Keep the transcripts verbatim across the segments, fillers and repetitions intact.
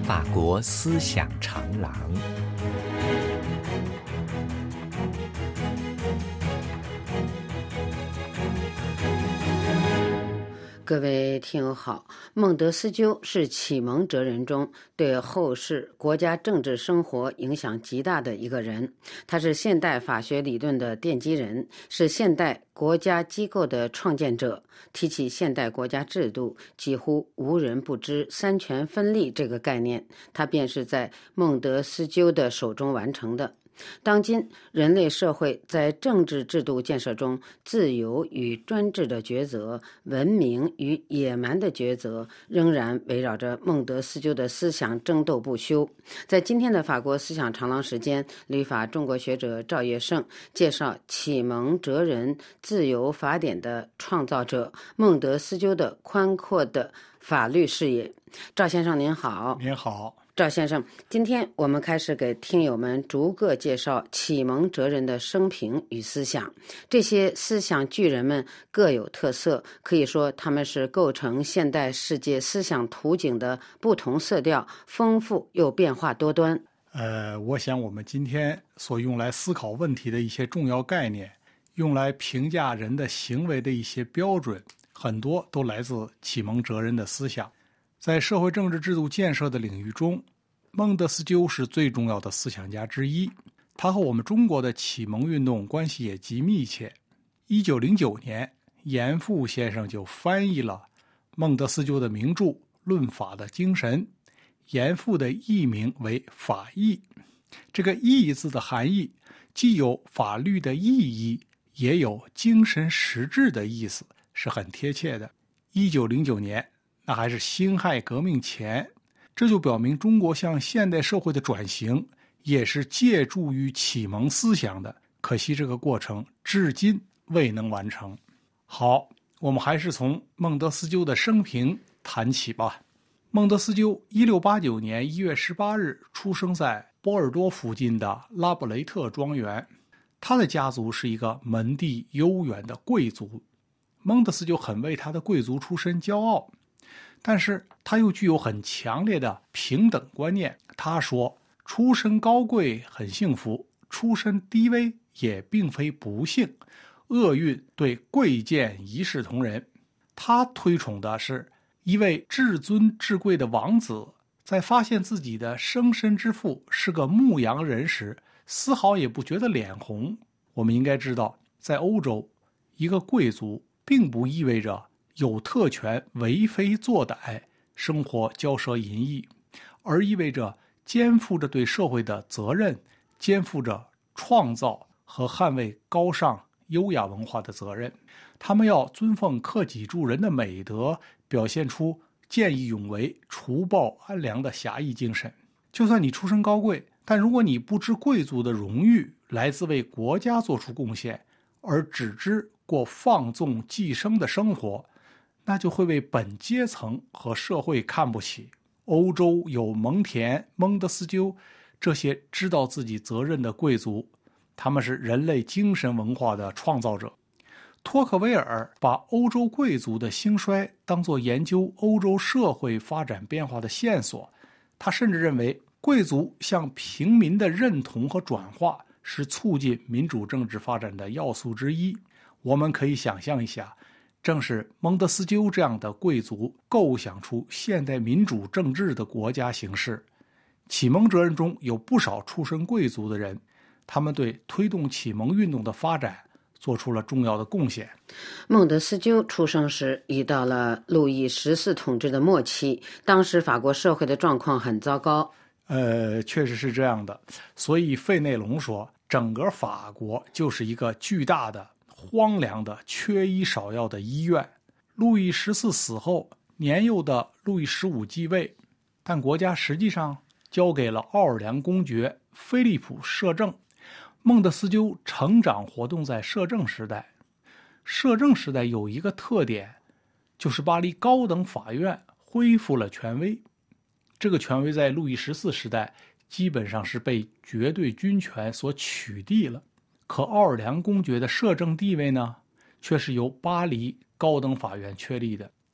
法国思想长廊。 各位听友好，孟德斯鸠是启蒙哲人中对后世国家政治生活影响极大的一个人。他是现代法学理论的奠基人，是现代国家机构的创建者。提起现代国家制度，几乎无人不知三权分立这个概念，它便是在孟德斯鸠的手中完成的。当今人类社会在政治制度建设中，自由与专制的抉择，文明与野蛮的抉择，仍然围绕着孟德斯鸠的思想争斗不休。在今天的法国思想长廊时间，旅法中国学者赵月胜介绍启蒙哲人自由法典的创造者孟德斯鸠的宽阔的法律视野。赵先生您好。 您好。 赵先生，今天我们开始给听友们逐个介绍启蒙哲人的生平与思想。这些思想巨人们各有特色，可以说他们是构成现代世界思想图景的不同色调，丰富又变化多端。 呃，我想我们今天所用来思考问题的一些重要概念，用来评价人的行为的一些标准，很多都来自启蒙哲人的思想。在社会政治制度建设的领域中，孟德斯鸠是最重要的思想家之一，他和我们中国的启蒙运动关系也极密切。一九零九年，严复先生就翻译了孟德斯鸠的名著《论法的精神》，严复的译名为《法义》。这个义字的含义既有法律的意义，也有精神实质的意思，是很贴切的。一九零九年那还是辛亥革命前，这就表明中国向现代社会的转型也是借助于启蒙思想的，可惜这个过程至今未能完成。好，我们还是从孟德斯鸠的生平谈起吧。孟德斯鸠一六八九年一月十八日出生在波尔多附近的拉布雷特庄园，他的家族是一个门第悠远的贵族。孟德斯鸠很为他的贵族出身骄傲，但是他又具有很强烈的平等观念。他说，出身高贵很幸福，出身低微也并非不幸，厄运对贵贱一视同仁。他推崇的是一位至尊至贵的王子，在发现自己的生身之父是个牧羊人时，丝毫也不觉得脸红。我们应该知道，在欧洲，一个贵族并不意味着有特权为非作歹，生活骄奢淫逸，而意味着肩负着对社会的责任，肩负着创造和捍卫高尚优雅文化的责任。他们要尊奉克己助人的美德，表现出见义勇为、除暴安良的侠义精神。就算你出身高贵，但如果你不知贵族的荣誉来自为国家做出贡献，而只知过放纵寄生的生活，那就会为本阶层和社会看不起。欧洲有蒙恬、孟德斯鸠这些知道自己责任的贵族，他们是人类精神文化的创造者。托克维尔把欧洲贵族的兴衰当作研究欧洲社会发展变化的线索，他甚至认为贵族向平民的认同和转化是促进民主政治发展的要素之一。我们可以想象一下，正是孟德斯鸠这样的贵族构想出现代民主政治的国家形式。启蒙哲人中有不少出身贵族的人，他们对推动启蒙运动的发展做出了重要的贡献。 孟德斯鸠出生时已到了路易十四统治的末期，当时法国社会的状况很糟糕。 呃，确实是这样的。所以费内隆说，整个法国就是一个巨大的、荒凉的、缺医少药的医院。路易十四死后，年幼的路易十五继位，但国家实际上交给了奥尔良公爵菲利普摄政。孟德斯鸠成长活动在摄政时代。摄政时代有一个特点，就是巴黎高等法院恢复了权威。这个权威在路易十四时代基本上是被绝对军权所取缔了，可奥尔良公爵的摄政地位呢，却是由巴黎高等法院确立的。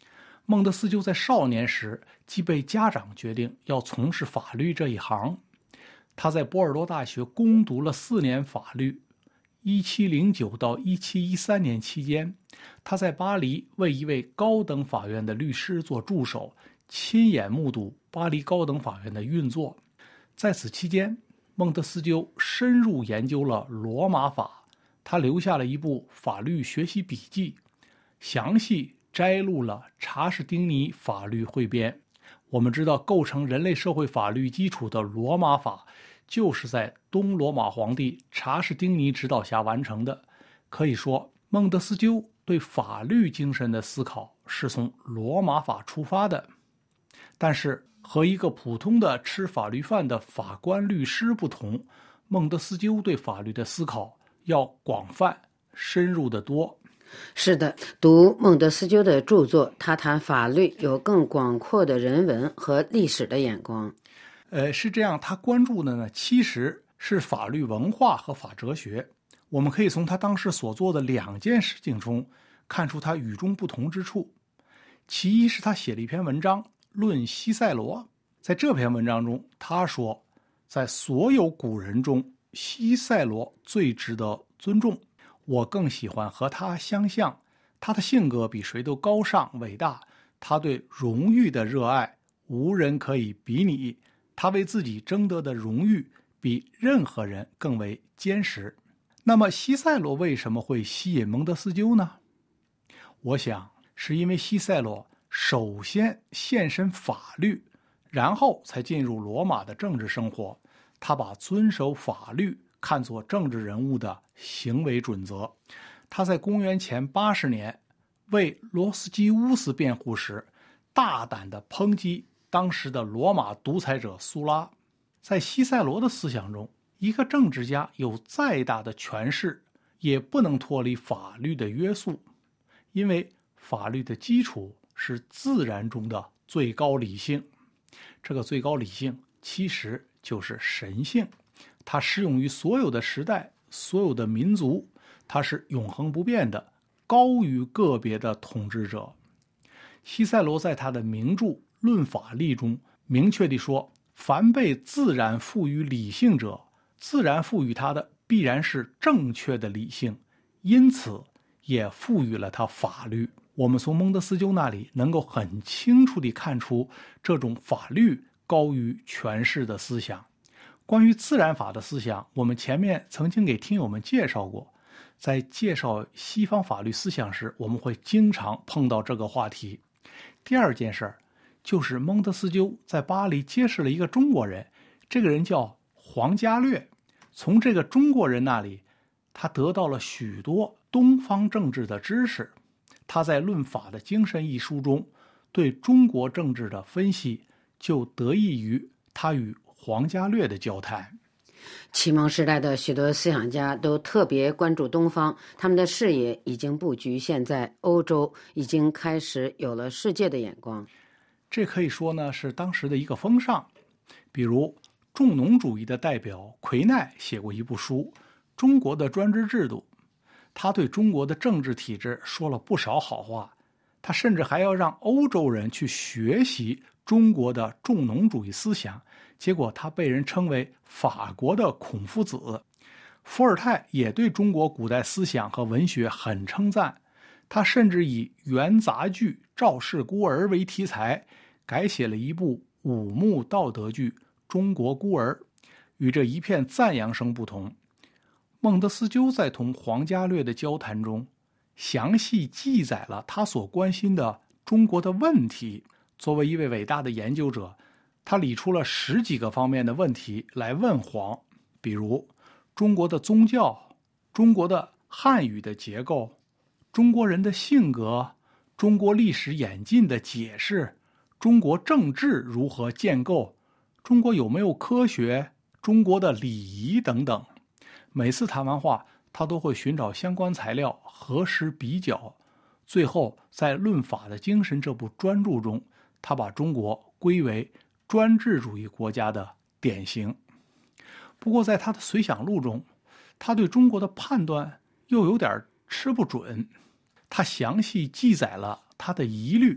孟德斯鸠在少年时即被家长决定要从事法律这一行。他在波尔多大学攻读了四年法律，一七零九到一七一三年期间，他在巴黎为一位高等法院的律师做助手，亲眼目睹巴黎高等法院的运作。在此期间，孟德斯鸠深入研究了罗马法，他留下了一部法律学习笔记，详细摘录了查士丁尼法律汇编。我们知道，构成人类社会法律基础的罗马法就是在东罗马皇帝查士丁尼指导下完成的。可以说，孟德斯鸠对法律精神的思考是从罗马法出发的。但是和一个普通的吃法律饭的法官律师不同，孟德斯鸠对法律的思考要广泛深入得多。 是的，读孟德斯鸠的著作，他谈法律有更广阔的人文和历史的眼光。 呃，是这样，他关注的呢，其实是法律文化和法哲学。我们可以从他当时所做的两件事情中看出他与众不同之处。其一是他写了一篇文章论西塞罗，在这篇文章中，他说，在所有古人中，西塞罗最值得尊重。我更喜欢和他相像，他的性格比谁都高尚伟大，他对荣誉的热爱无人可以比拟，他为自己争得的荣誉比任何人更为坚实。那么西塞罗为什么会吸引孟德斯鸠呢？我想是因为西塞罗首先献身法律，然后才进入罗马的政治生活，他把遵守法律看作政治人物的行为准则。他在公元前八十年为罗斯基乌斯辩护时，大胆地抨击当时的罗马独裁者苏拉。在西塞罗的思想中，一个政治家有再大的权势，也不能脱离法律的约束，因为法律的基础是自然中的最高理性。这个最高理性其实就是神性，它适用于所有的时代、所有的民族，它是永恒不变的，高于个别的统治者。西塞罗在他的名著《论法利》中明确地说，凡被自然赋予理性者，自然赋予他的必然是正确的理性，因此也赋予了他法律。我们从孟德斯鸠那里能够很清楚地看出这种法律高于权势的思想。关于自然法的思想，我们前面曾经给听友们介绍过，在介绍西方法律思想时，我们会经常碰到这个话题。第二件事就是孟德斯鸠在巴黎结识了一个中国人，这个人叫黄家略。从这个中国人那里，他得到了许多东方政治的知识。他在《论法的精神》一书中对中国政治的分析，就得益于他与黄家略的交谈。 启蒙时代的许多思想家都特别关注东方，他们的视野已经不局限在欧洲，已经开始有了世界的眼光。 这可以说呢是当时的一个风尚。比如重农主义的代表奎奈写过一部书《中国的专制制度》，他对中国的政治体制说了不少好话，他甚至还要让欧洲人去学习中国的重农主义思想，结果他被人称为法国的孔夫子。伏尔泰也对中国古代思想和文学很称赞，他甚至以元杂剧《赵氏孤儿》为题材，改写了一部五幕道德剧《中国孤儿》。与这一片赞扬声不同，孟德斯鸠在同黄家略的交谈中，详细记载了他所关心的中国的问题。作为一位伟大的研究者，他理出了十几个方面的问题来问黄，比如中国的宗教、中国的汉语的结构、中国人的性格、中国历史演进的解释、中国政治如何建构、中国有没有科学、中国的礼仪等等。每次谈完话，他都会寻找相关材料核实比较，最后在《论法的精神》这部专著中，他把中国归为专制主义国家的典型。不过在他的随想录中，他对中国的判断又有点吃不准。他详细记载了他的疑虑，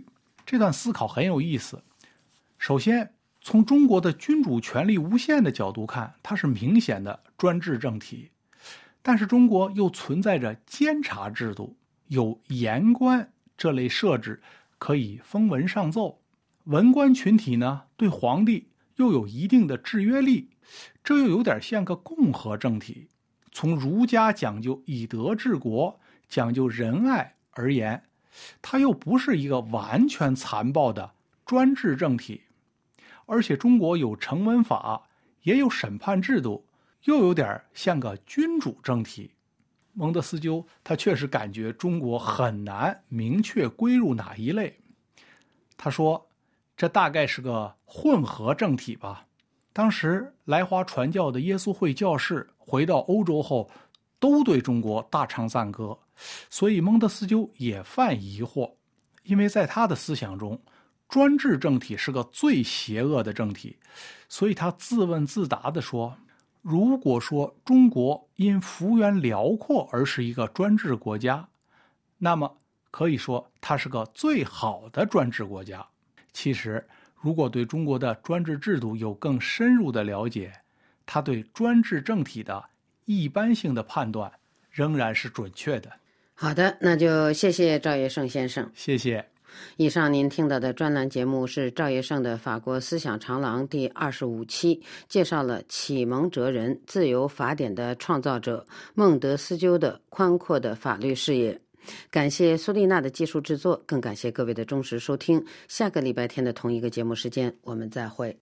这段思考很有意思。首先，从中国的君主权力无限的角度看，它是明显的专制政体。但是中国又存在着监察制度，有言官这类设置，可以封文上奏。文官群体呢，对皇帝又有一定的制约力，这又有点像个共和政体。从儒家讲究以德治国，讲究仁爱而言，它又不是一个完全残暴的专制政体。而且中国有成文法，也有审判制度，又有点像个君主政体。蒙德斯鸠他确实感觉中国很难明确归入哪一类。他说，这大概是个混合政体吧。当时来华传教的耶稣会教士回到欧洲后，都对中国大唱赞歌，所以蒙德斯鸠也犯疑惑。因为在他的思想中，专制政体是个最邪恶的政体，所以他自问自答地说，如果说中国因幅员辽阔而是一个专制国家，那么可以说它是个最好的专制国家。其实如果对中国的专制制度有更深入的了解，他对专制政体的一般性的判断仍然是准确的。 好的，那就谢谢赵业胜先生。 谢谢。 以上您听到的专栏节目是赵业胜的《法国思想长廊》第二十五期，介绍了启蒙哲人、自由法典的创造者孟德斯鸠的宽阔的法律视野。感谢苏丽娜的技术制作，更感谢各位的忠实收听。下个礼拜天的同一个节目时间，我们再会。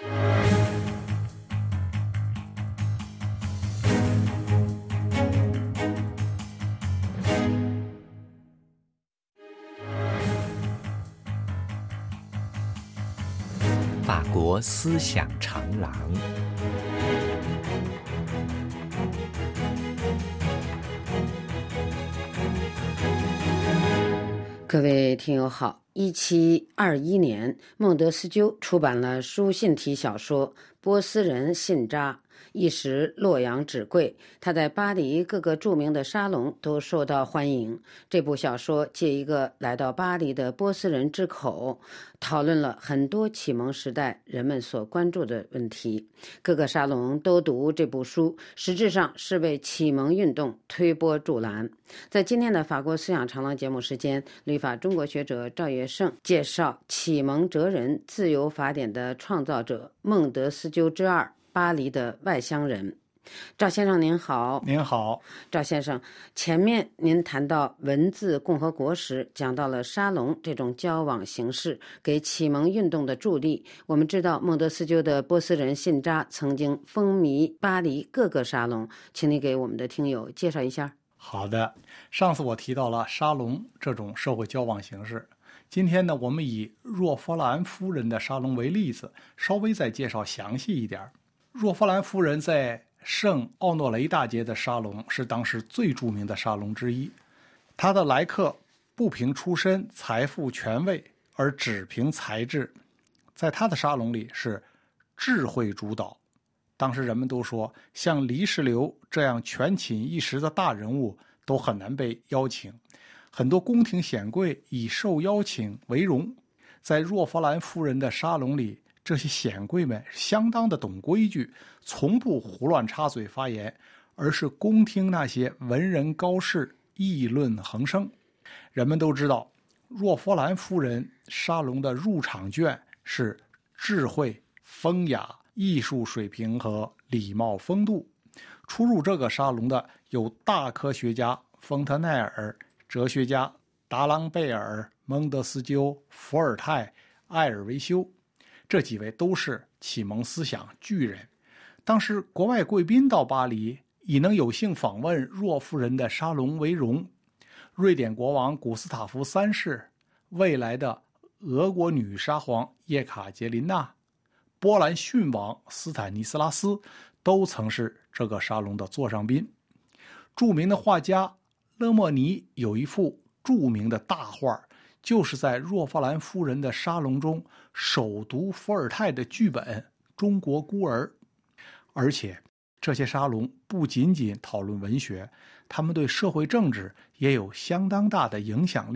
法国思想长廊。 各位听友好，一七二一年，孟德斯鸠出版了书信体小说《波斯人信札》，一时洛阳纸贵。他在巴黎各个著名的沙龙都受到欢迎。这部小说借一个来到巴黎的波斯人之口，讨论了很多启蒙时代人们所关注的问题。各个沙龙都读这部书，实质上是为启蒙运动推波助澜。在今天的法国思想长廊节目时间，旅法中国学者赵业胜介绍启蒙哲人、自由法典的创造者孟德斯鸠之二，巴黎的外乡人。赵先生您好。 您好。 赵先生，前面您谈到文字共和国时，讲到了沙龙这种交往形式给启蒙运动的助力。我们知道孟德斯鸠的《波斯人信札》曾经风靡巴黎各个沙龙，请你给我们的听友介绍一下。 好的，上次我提到了沙龙这种社会交往形式，今天呢，我们以若弗兰夫人的沙龙为例子，稍微再介绍详细一点。若弗兰夫人在圣奥诺雷大街的沙龙是当时最著名的沙龙之一，他的来客不凭出身、财富、权位，而只凭才智。在他的沙龙里是智慧主导。当时人们都说，像黎世流这样权倾一时的大人物都很难被邀请，很多宫廷显贵以受邀请为荣。在若弗兰夫人的沙龙里，这些显贵们相当的懂规矩，从不胡乱插嘴发言，而是恭听那些文人高士议论横生。人们都知道，若弗兰夫人沙龙的入场券是智慧、风雅、艺术水平和礼貌风度。出入这个沙龙的有大科学家丰特奈尔、哲学家达朗贝尔、蒙德斯鸠、伏尔泰、埃尔维修，这几位都是启蒙思想巨人。当时国外贵宾到巴黎，以能有幸访问若夫人的沙龙为荣。瑞典国王古斯塔夫三世、未来的俄国女沙皇叶卡捷琳娜、波兰逊王斯坦尼斯拉斯都曾是这个沙龙的座上宾。著名的画家勒莫尼有一幅著名的大画，就是在若弗兰夫人的沙龙中首读伏尔泰的剧本《中国孤儿》。而且这些沙龙不仅仅讨论文学，他们对社会政治也有相当大的影响力，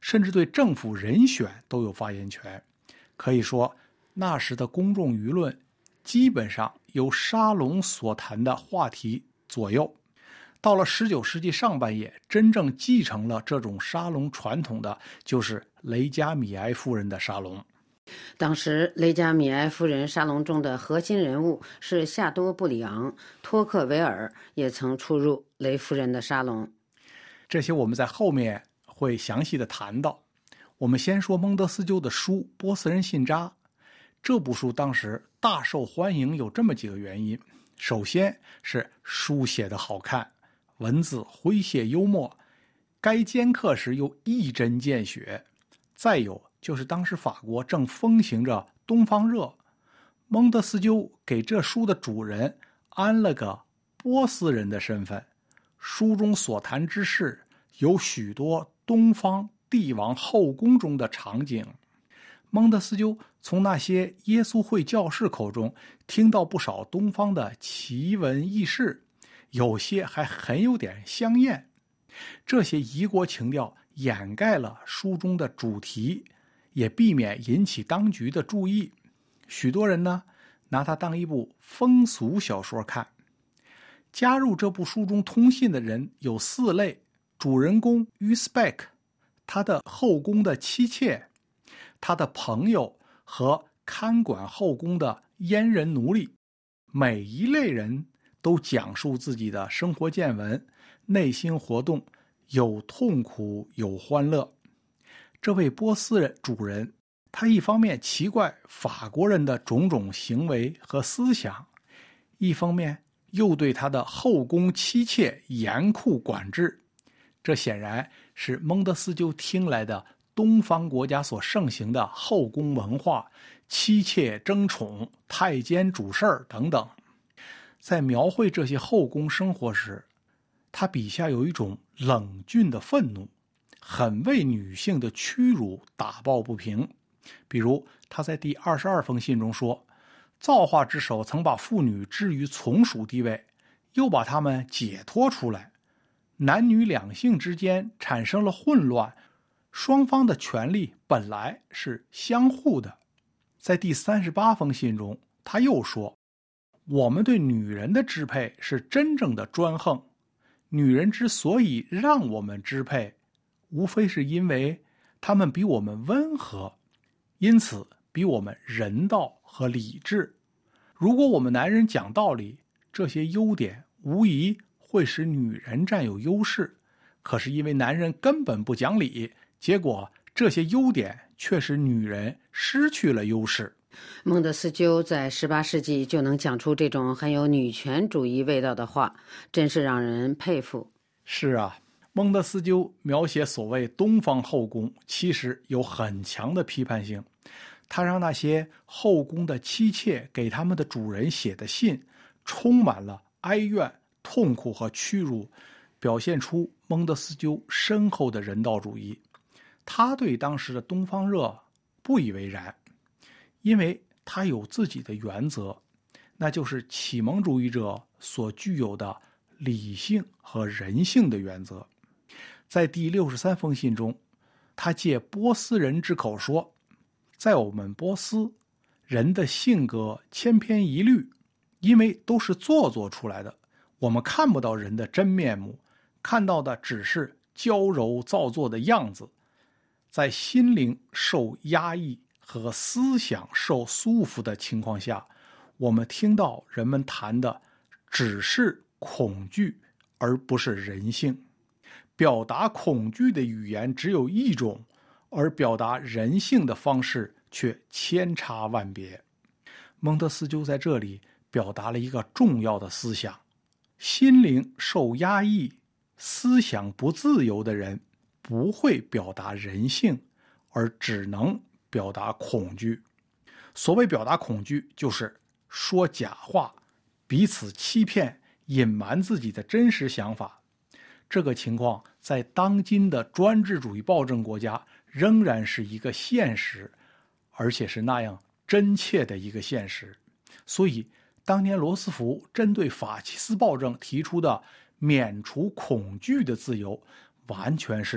甚至对政府人选都有发言权。可以说，那时的公众舆论基本上由沙龙所谈的话题左右。到了十九世纪上半叶，真正继承了这种沙龙传统的，就是雷加米埃夫人的沙龙。 当时雷加米埃夫人沙龙中的核心人物是夏多布里昂，托克维尔也曾出入雷夫人的沙龙。 这些我们在后面会详细的谈到。我们先说蒙德斯鸠的书《波斯人信札》。这部书当时大受欢迎，有这么几个原因。首先是书写的好看，文字诙谐幽默，该兼课时又一针见血。再有就是当时法国正风行着东方热，蒙德斯鸠给这书的主人安了个波斯人的身份。书中所谈之事有许多东方帝王后宫中的场景。蒙德斯鸠从那些耶稣会教士口中听到不少东方的奇闻异事，有些还很有点香艳。这些异国情调掩盖了书中的主题，也避免引起当局的注意。许多人呢，拿它当一部风俗小说看。加入这部书中通信的人有四类：主人公于斯贝克，他的后宫的妻妾，他的朋友和看管后宫的阉人奴隶。每一类人都讲述自己的生活见闻、内心活动，有痛苦有欢乐。这位波斯人主人，他一方面奇怪法国人的种种行为和思想，一方面又对他的后宫妻妾严酷管制。这显然是蒙德斯鸠听来的东方国家所盛行的后宫文化，妻妾争宠、太监主事儿等等。在描绘这些后宫生活时，他笔下有一种冷峻的愤怒，很为女性的屈辱打抱不平。比如他在第二十二封信中说，造化之手曾把妇女置于从属地位，又把她们解脱出来，男女两性之间产生了混乱，双方的权利本来是相互的。在第三十八封信中，他又说，我们对女人的支配是真正的专横，女人之所以让我们支配，无非是因为她们比我们温和，因此比我们人道和理智。如果我们男人讲道理，这些优点无疑会使女人占有优势，可是因为男人根本不讲理，结果这些优点却使女人失去了优势。 蒙德斯鸠在十八世纪就能讲出这种很有女权主义味道的话，真是让人佩服。 是啊，蒙德斯鸠描写所谓东方后宫，其实有很强的批判性。他让那些后宫的妻妾给他们的主人写的信，充满了哀怨、痛苦和屈辱，表现出蒙德斯鸠深厚的人道主义。他对当时的东方热不以为然，因为他有自己的原则，那就是启蒙主义者所具有的理性和人性的原则。在第六十三封信中，他借波斯人之口说，在我们波斯，人的性格千篇一律，因为都是做作出来的，我们看不到人的真面目，看到的只是娇柔造作的样子。在心灵受压抑和思想受束缚的情况下，我们听到人们谈的只是恐惧，而不是人性。表达恐惧的语言只有一种，而表达人性的方式却千差万别。蒙德斯鸠在这里表达了一个重要的思想：心灵受压抑、思想不自由的人不会表达人性，而只能表达恐惧。所谓表达恐惧，就是说假话，彼此欺骗，隐瞒自己的真实想法。这个情况在当今的专制主义暴政国家仍然是一个现实，而且是那样真切的一个现实。所以当年罗斯福针对法西斯暴政提出的免除恐惧的自由，完全是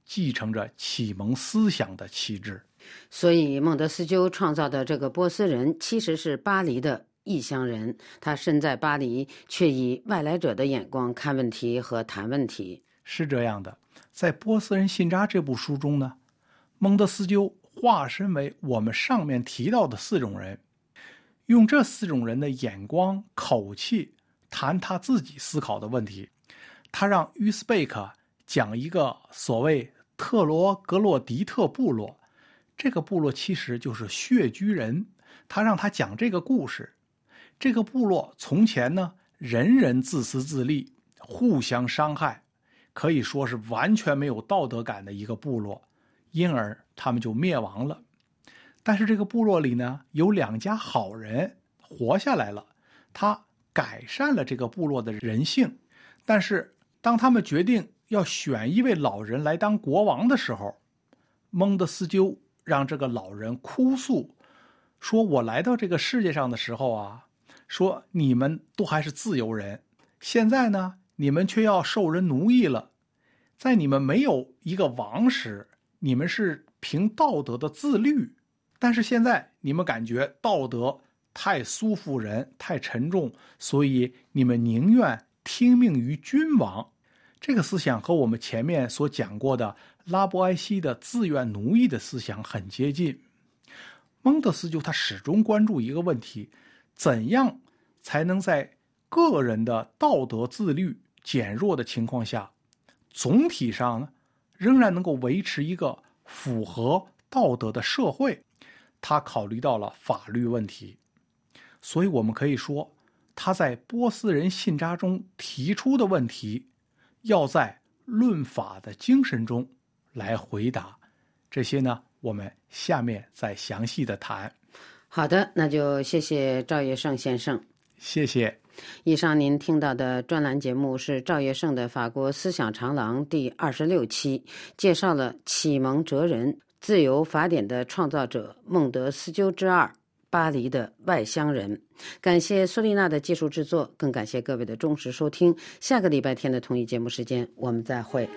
继承着启蒙思想的气质。 所以孟德斯鸠创造的这个波斯人其实是巴黎的异乡人，他身在巴黎，却以外来者的眼光看问题和谈问题。 是这样的，在《波斯人信札》这部书中呢，孟德斯鸠化身为我们上面提到的四种人，用这四种人的眼光、口气谈他自己思考的问题。他让于斯贝克讲一个所谓特罗格洛迪特部落，这个部落其实就是穴居人，他让他讲这个故事。这个部落从前呢，人人自私自利，互相伤害，可以说是完全没有道德感的一个部落，因而他们就灭亡了。但是这个部落里呢，有两家好人活下来了，他改善了这个部落的人性。但是当他们决定要选一位老人来当国王的时候，孟德斯鸠让这个老人哭诉，说我来到这个世界上的时候啊，说你们都还是自由人，现在呢，你们却要受人奴役了。在你们没有一个王时，你们是凭道德的自律，但是现在你们感觉道德太束缚人，太沉重，所以你们宁愿听命于君王。这个思想和我们前面所讲过的拉伯埃西的自愿奴役的思想很接近。孟德斯鸠他始终关注一个问题，怎样才能在个人的道德自律减弱的情况下，总体上呢，仍然能够维持一个符合道德的社会。他考虑到了法律问题，所以我们可以说，他在《波斯人信札》中提出的问题，要在论法的精神中来回答。这些呢，我们下面再详细的谈。 好的，那就谢谢赵业胜先生。 谢谢。 以上您听到的专栏节目是赵业胜的《法国思想长廊》第二十六期，介绍了启蒙哲人、自由法典的创造者孟德斯鸠之二，巴黎的外乡人。感谢苏丽娜的技术制作，更感谢各位的忠实收听。下个礼拜天的同一节目时间，我们再会。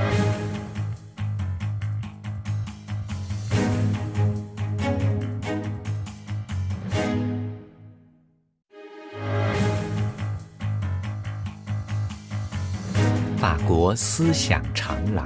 法国思想长廊。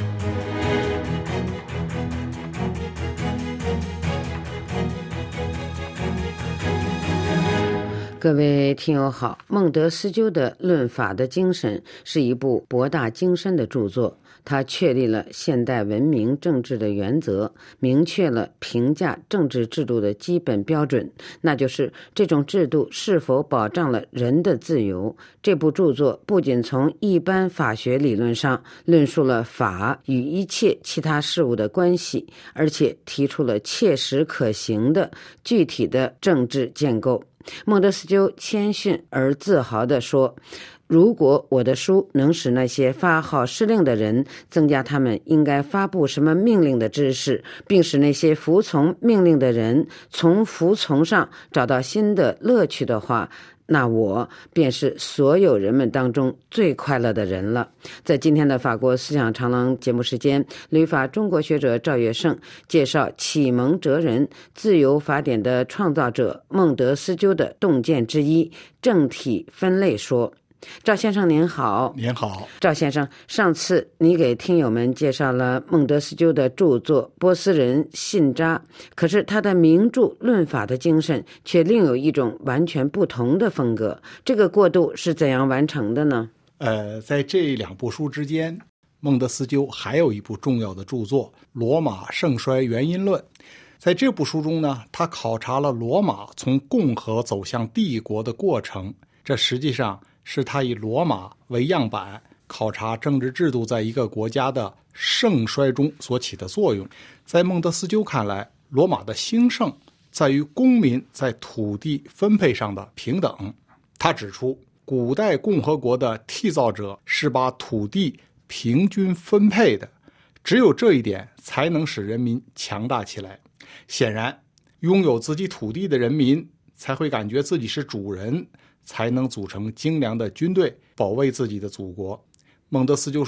各位听友好，孟德斯鸠的《论法的精神》是一部博大精深的著作，它确立了现代文明政治的原则，明确了评价政治制度的基本标准，那就是这种制度是否保障了人的自由。这部著作不仅从一般法学理论上论述了法与一切其他事物的关系，而且提出了切实可行的具体的政治建构。孟德斯鸠谦逊而自豪地说，如果我的书能使那些发号施令的人增加他们应该发布什么命令的知识，并使那些服从命令的人从服从上找到新的乐趣的话，那我便是所有人们当中最快乐的人了。在今天的法国思想长廊节目时间，旅法中国学者赵业胜介绍启蒙哲人、自由法典的创造者孟德斯鸠的洞见之一，政体分类说。赵先生您好。 您好。 赵先生，上次你给听友们介绍了孟德斯鸠的著作《波斯人信札》，可是他的名著《论法的精神》却另有一种完全不同的风格，这个过渡是怎样完成的呢？ 呃，在这两部书之间，孟德斯鸠还有一部重要的著作《罗马盛衰原因论》。在这部书中呢，他考察了罗马从共和走向帝国的过程，这实际上是他以罗马为样板，考察政治制度在一个国家的盛衰中所起的作用。在孟德斯鸠看来，罗马的兴盛在于公民在土地分配上的平等。他指出，古代共和国的缔造者是把土地平均分配的，只有这一点才能使人民强大起来。显然，拥有自己土地的人民才会感觉自己是主人，才能组成精良的军队，保卫自己的祖国。孟德斯鸠说，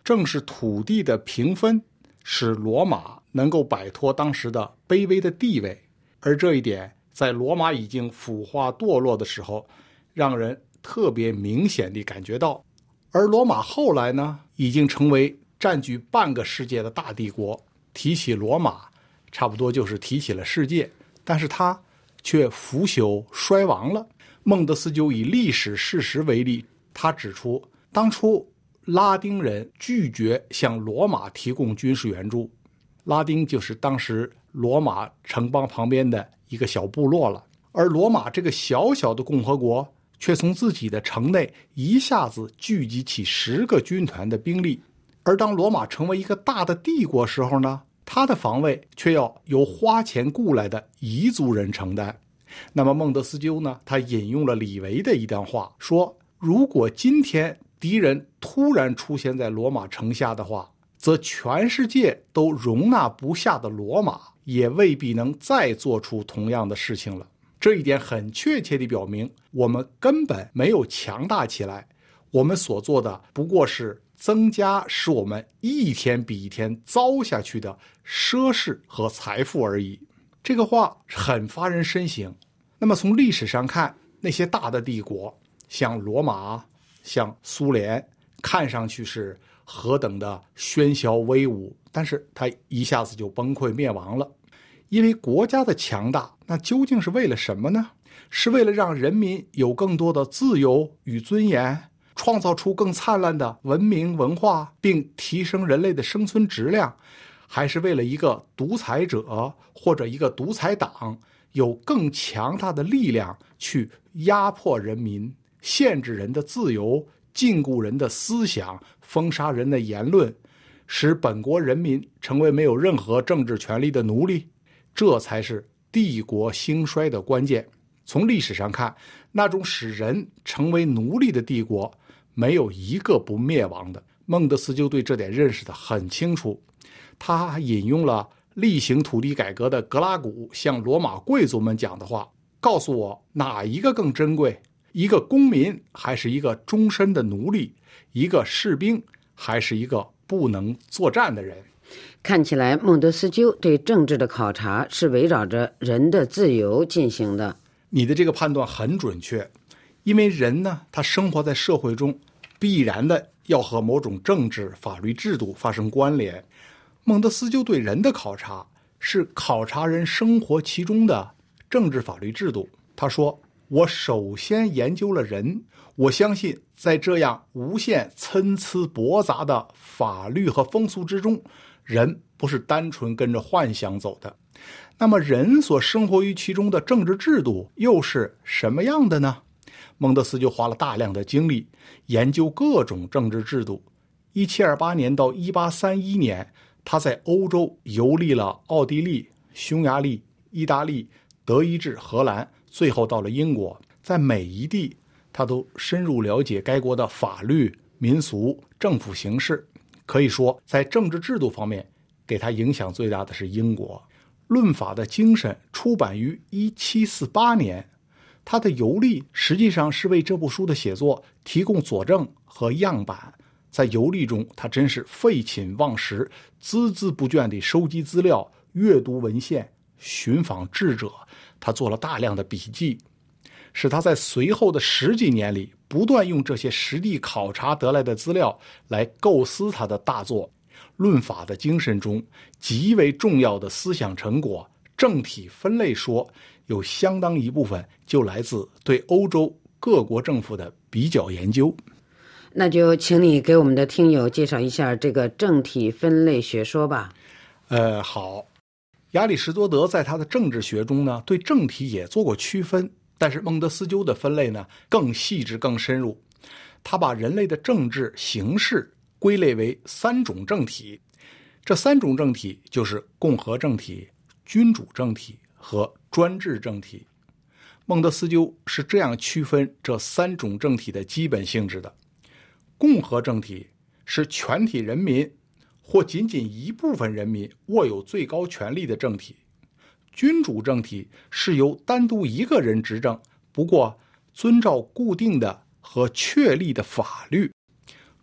正是土地的平分使罗马能够摆脱当时的卑微的地位，而这一点在罗马已经腐化堕落的时候让人特别明显地感觉到。而罗马后来呢，已经成为占据半个世界的大帝国，提起罗马差不多就是提起了世界，但是它却腐朽衰亡了。孟德斯鸠以历史事实为例，他指出当初拉丁人拒绝向罗马提供军事援助，拉丁就是当时罗马城邦旁边的一个小部落了，而罗马这个小小的共和国却从自己的城内一下子聚集起十个军团的兵力。而当罗马成为一个大的帝国时候呢，他的防卫却要由花钱雇来的彝族人承担。那么孟德斯鸠呢，他引用了李维的一段话，说如果今天敌人突然出现在罗马城下的话，则全世界都容纳不下的罗马也未必能再做出同样的事情了。这一点很确切地表明，我们根本没有强大起来，我们所做的不过是增加使我们一天比一天糟下去的奢侈和财富而已。这个话很发人深省。那么从历史上看，那些大的帝国，像罗马、像苏联，看上去是何等的喧嚣威武，但是它一下子就崩溃灭亡了。因为国家的强大，那究竟是为了什么呢？是为了让人民有更多的自由与尊严，创造出更灿烂的文明文化，并提升人类的生存质量，还是为了一个独裁者或者一个独裁党有更强大的力量去压迫人民，限制人的自由，禁锢人的思想，封杀人的言论，使本国人民成为没有任何政治权利的奴隶？这才是帝国兴衰的关键。从历史上看，那种使人成为奴隶的帝国没有一个不灭亡的。孟德斯鸠对这点认识得很清楚，他引用了例行土地改革的格拉古向罗马贵族们讲的话，告诉我哪一个更珍贵，一个公民还是一个终身的奴隶，一个士兵还是一个不能作战的人。 看起来孟德斯鸠对政治的考察是围绕着人的自由进行的。 你的这个判断很准确，因为人呢，他生活在社会中，必然的要和某种政治法律制度发生关联。孟德斯鸠对人的考察是考察人生活其中的政治法律制度。他说，我首先研究了人，我相信在这样无限参差驳杂的法律和风俗之中，人不是单纯跟着幻想走的。那么人所生活于其中的政治制度又是什么样的呢？孟德斯鸠花了大量的精力研究各种政治制度。一七二八年到一八三一年，他在欧洲游历了奥地利、匈牙利、意大利、德意志、荷兰，最后到了英国。在每一地，他都深入了解该国的法律、民俗、政府形势。可以说，在政治制度方面，给他影响最大的是英国。论法的精神出版于一七四八年，他的游历实际上是为这部书的写作提供佐证和样板。在游历中，他真是废寝忘食，孜孜不倦地收集资料，阅读文献，寻访智者。他做了大量的笔记，使他在随后的十几年里不断用这些实地考察得来的资料来构思他的大作。论法的精神中极为重要的思想成果政体分类说，有相当一部分就来自对欧洲各国政府的比较研究。 那就请你给我们的听友介绍一下这个政体分类学说吧。 呃，好，亚里士多德在他的政治学中呢，对政体也做过区分，但是孟德斯鸠的分类呢更细致更深入。他把人类的政治形式归类为三种政体，这三种政体就是共和政体、君主政体和专制政体。孟德斯鸠是这样区分这三种政体的基本性质的：共和政体是全体人民或仅仅一部分人民握有最高权力的政体；君主政体是由单独一个人执政，不过遵照固定的和确立的法律；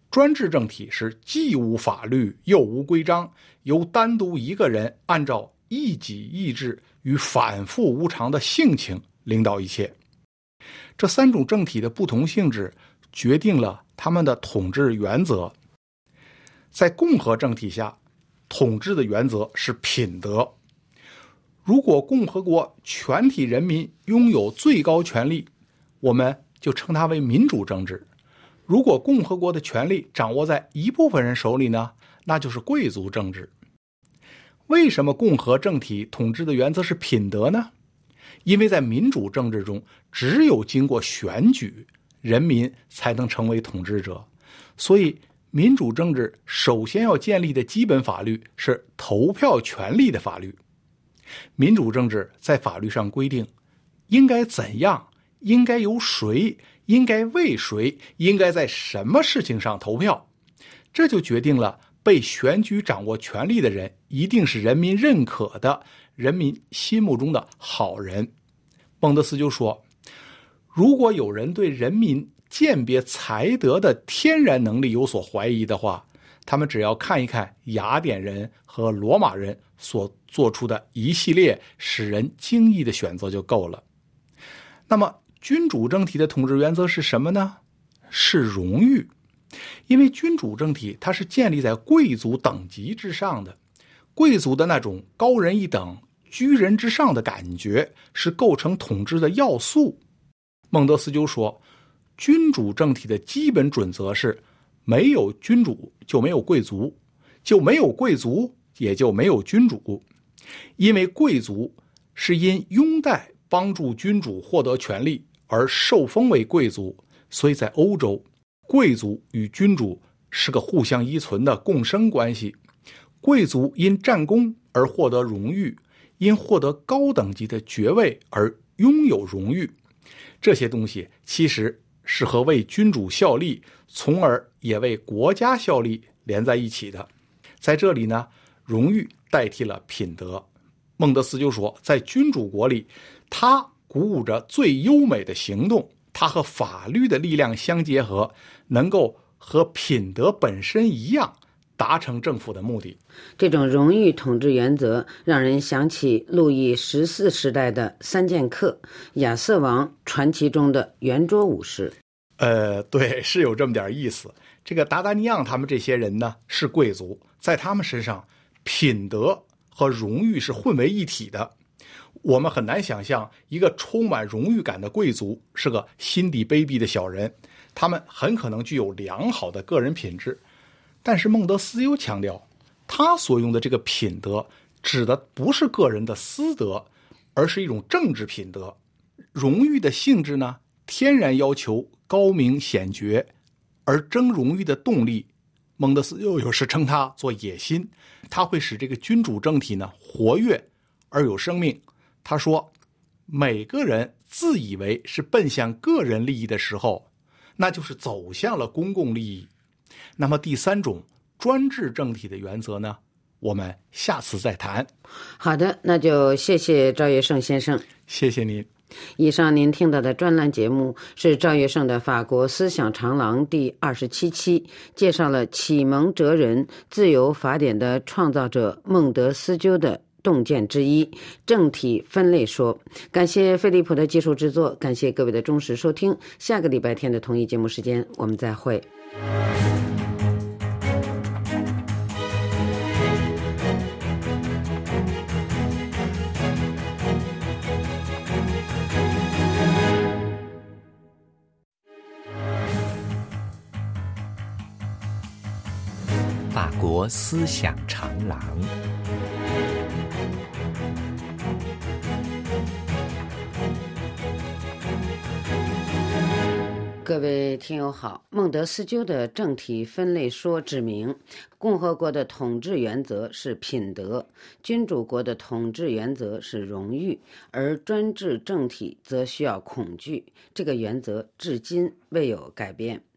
专制政体是既无法律又无规章，由单独一个人按照一己意志与反复无常的性情领导一切。这三种政体的不同性质决定了他们的统治原则。在共和政体下，统治的原则是品德。如果共和国全体人民拥有最高权力，我们就称它为民主政治。如果共和国的权力掌握在一部分人手里呢，那就是贵族政治。为什么共和政体统治的原则是品德呢？因为在民主政治中，只有经过选举，人民才能成为统治者。所以民主政治首先要建立的基本法律是投票权利的法律。民主政治在法律上规定应该怎样，应该由谁，应该为谁，应该在什么事情上投票，这就决定了被选举掌握权力的人一定是人民认可的，人民心目中的好人。孟德斯鸠说，如果有人对人民鉴别才德的天然能力有所怀疑的话，他们只要看一看雅典人和罗马人所做出的一系列使人惊异的选择就够了。那么君主政体的统治原则是什么呢？是荣誉。因为君主政体它是建立在贵族等级之上的，贵族的那种高人一等、居人之上的感觉是构成统治的要素。孟德斯鸠说，君主政体的基本准则是没有君主就没有贵族，就没有贵族也就没有君主。因为贵族是因拥戴帮助君主获得权力而受封为贵族，所以在欧洲，贵族与君主是个互相依存的共生关系。贵族因战功而获得荣誉，因获得高等级的爵位而拥有荣誉。这些东西其实是和为君主效力，从而也为国家效力连在一起的。在这里呢，荣誉代替了品德。孟德斯鸠说，在君主国里，他鼓舞着最优美的行动，它和法律的力量相结合，能够和品德本身一样达成政府的目的。 这种荣誉统治原则让人想起路易十四时代的三剑客，亚瑟王传奇中的圆桌武士。 呃，对，是有这么点意思。这个达达尼昂他们这些人呢是贵族，在他们身上品德和荣誉是混为一体的。我们很难想象一个充满荣誉感的贵族是个心地卑鄙的小人，他们很可能具有良好的个人品质。但是孟德斯鸠强调，他所用的这个品德指的不是个人的私德，而是一种政治品德。荣誉的性质呢，天然要求高明显爵，而争荣誉的动力，孟德斯鸠有时称它做野心，它会使这个君主政体呢活跃而有生命。他说，每个人自以为是奔向个人利益的时候，那就是走向了公共利益。那么第三种专制政体的原则呢，我们下次再谈。 好的，那就谢谢赵月胜先生。 谢谢您。 以上您听到的专栏节目是赵月胜的《法国思想长廊》第二十七期，介绍了启蒙哲人、自由法典的创造者孟德斯鸠的洞见之一，政体分类说。感谢飞利浦的技术制作，感谢各位的忠实收听。下个礼拜天的同一节目时间，我们再会。 法国思想长廊。 各位听友好，孟德斯鸠的政体分类说指明，共和国的统治原则是品德，君主国的统治原则是荣誉，而专制政体则需要恐惧。这个原则至今未有改变。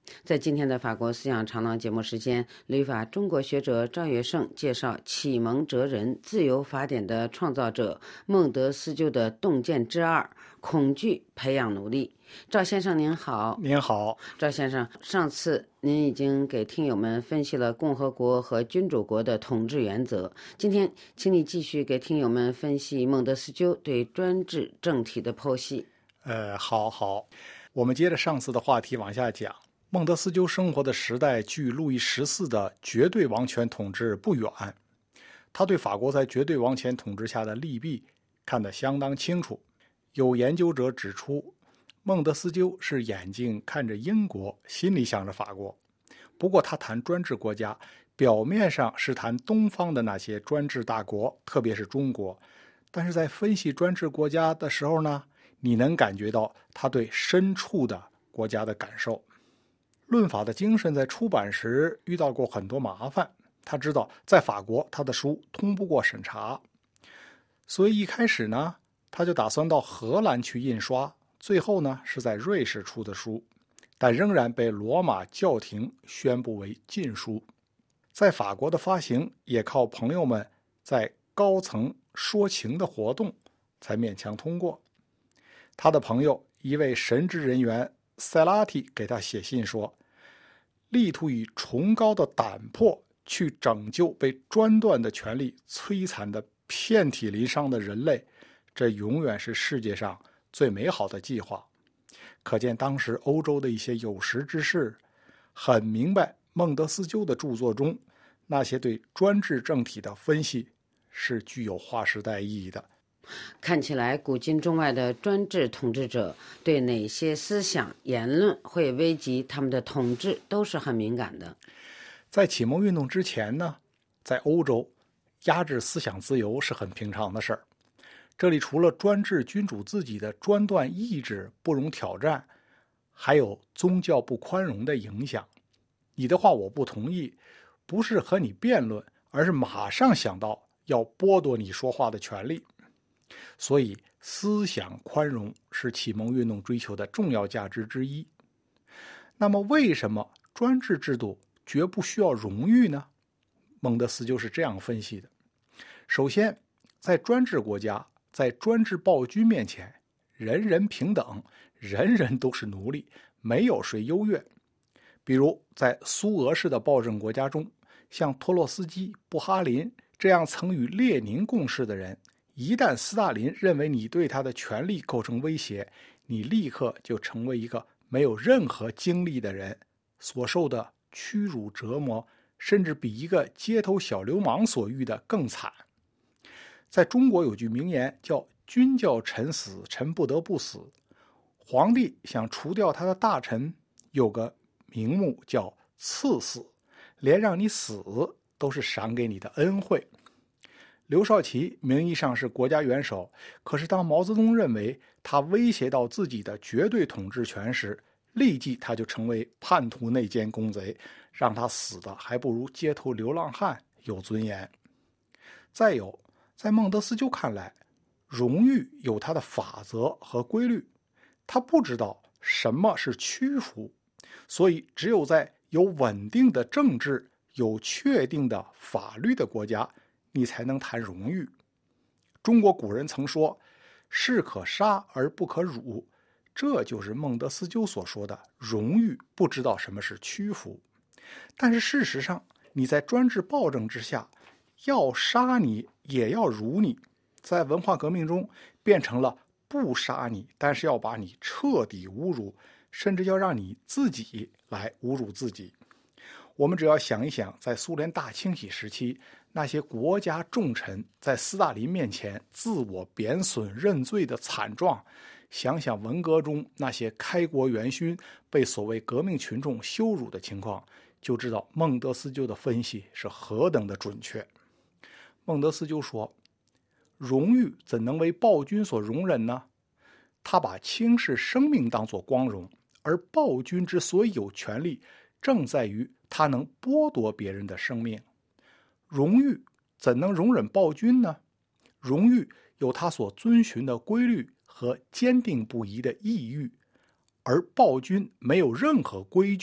在今天的法国思想长廊节目时间，旅法中国学者赵月胜介绍启蒙哲人自由法典的创造者孟德斯鸠的洞见之二：恐惧培养奴隶。赵先生您好。 您好。 赵先生，上次您已经给听友们分析了共和国和君主国的统治原则，今天请你继续给听友们分析孟德斯鸠对专制政体的剖析。 呃，好好，我们接着上次的话题往下讲。孟德斯鸠生活的时代距路易十四的绝对王权统治不远，他对法国在绝对王权统治下的利弊看得相当清楚。有研究者指出，孟德斯鸠是眼睛看着英国，心里想着法国。不过他谈专制国家，表面上是谈东方的那些专制大国，特别是中国，但是在分析专制国家的时候呢，你能感觉到他对深处的国家的感受。论法的精神在出版时遇到过很多麻烦，他知道在法国他的书通不过审查，所以一开始呢，他就打算到荷兰去印刷，最后呢是在瑞士出的书，但仍然被罗马教廷宣布为禁书。在法国的发行也靠朋友们在高层说情的活动才勉强通过。他的朋友一位神职人员塞拉提给他写信说，力图以崇高的胆魄去拯救被专断的权力摧残的遍体鳞伤的人类，这永远是世界上最美好的计划。可见当时欧洲的一些有识之士很明白孟德斯鸠的著作中那些对专制政体的分析是具有划时代意义的。 看起来古今中外的专制统治者对哪些思想言论会危及他们的统治都是很敏感的。 在启蒙运动之前呢，在欧洲压制思想自由是很平常的事儿。这里除了专制君主自己的专断意志不容挑战，还有宗教不宽容的影响。你的话我不同意，不是和你辩论，而是马上想到要剥夺你说话的权利。所以思想宽容是启蒙运动追求的重要价值之一。那么为什么专制制度绝不需要荣誉呢？孟德斯鸠是这样分析的。首先，在专制国家，在专制暴君面前，人人平等，人人都是奴隶，没有谁优越。比如在苏俄式的暴政国家中，像托洛斯基、布哈林这样曾与列宁共事的人，一旦斯大林认为你对他的权力构成威胁，你立刻就成为一个没有任何经历的人，所受的屈辱折磨甚至比一个街头小流氓所遇的更惨。在中国有句名言叫君叫臣死，臣不得不死。皇帝想除掉他的大臣，有个名目叫赐死，连让你死都是赏给你的恩惠。刘少奇名义上是国家元首，可是当毛泽东认为他威胁到自己的绝对统治权时，立即他就成为叛徒内奸公贼，让他死的还不如街头流浪汉有尊严。再有，在孟德斯鸠看来，荣誉有它的法则和规律，他不知道什么是屈服，所以只有在有稳定的政治、有确定的法律的国家，你才能谈荣誉。中国古人曾说，士可杀而不可辱，这就是孟德斯鸠所说的荣誉不知道什么是屈服。但是事实上，你在专制暴政之下，要杀你也要辱你，在文化革命中变成了不杀你，但是要把你彻底侮辱，甚至要让你自己来侮辱自己。我们只要想一想，在苏联大清洗时期，那些国家重臣在斯大林面前自我贬损认罪的惨状，想想文革中那些开国元勋被所谓革命群众羞辱的情况，就知道孟德斯鸠的分析是何等的准确。孟德斯鸠说，荣誉怎能为暴君所容忍呢？他把轻视生命当作光荣，而暴君之所以有权利，正在于他能剥夺别人的生命。荣誉怎能容忍暴君呢？荣誉有他所遵循的规律和坚定不移的意欲，而暴君没有任何规矩，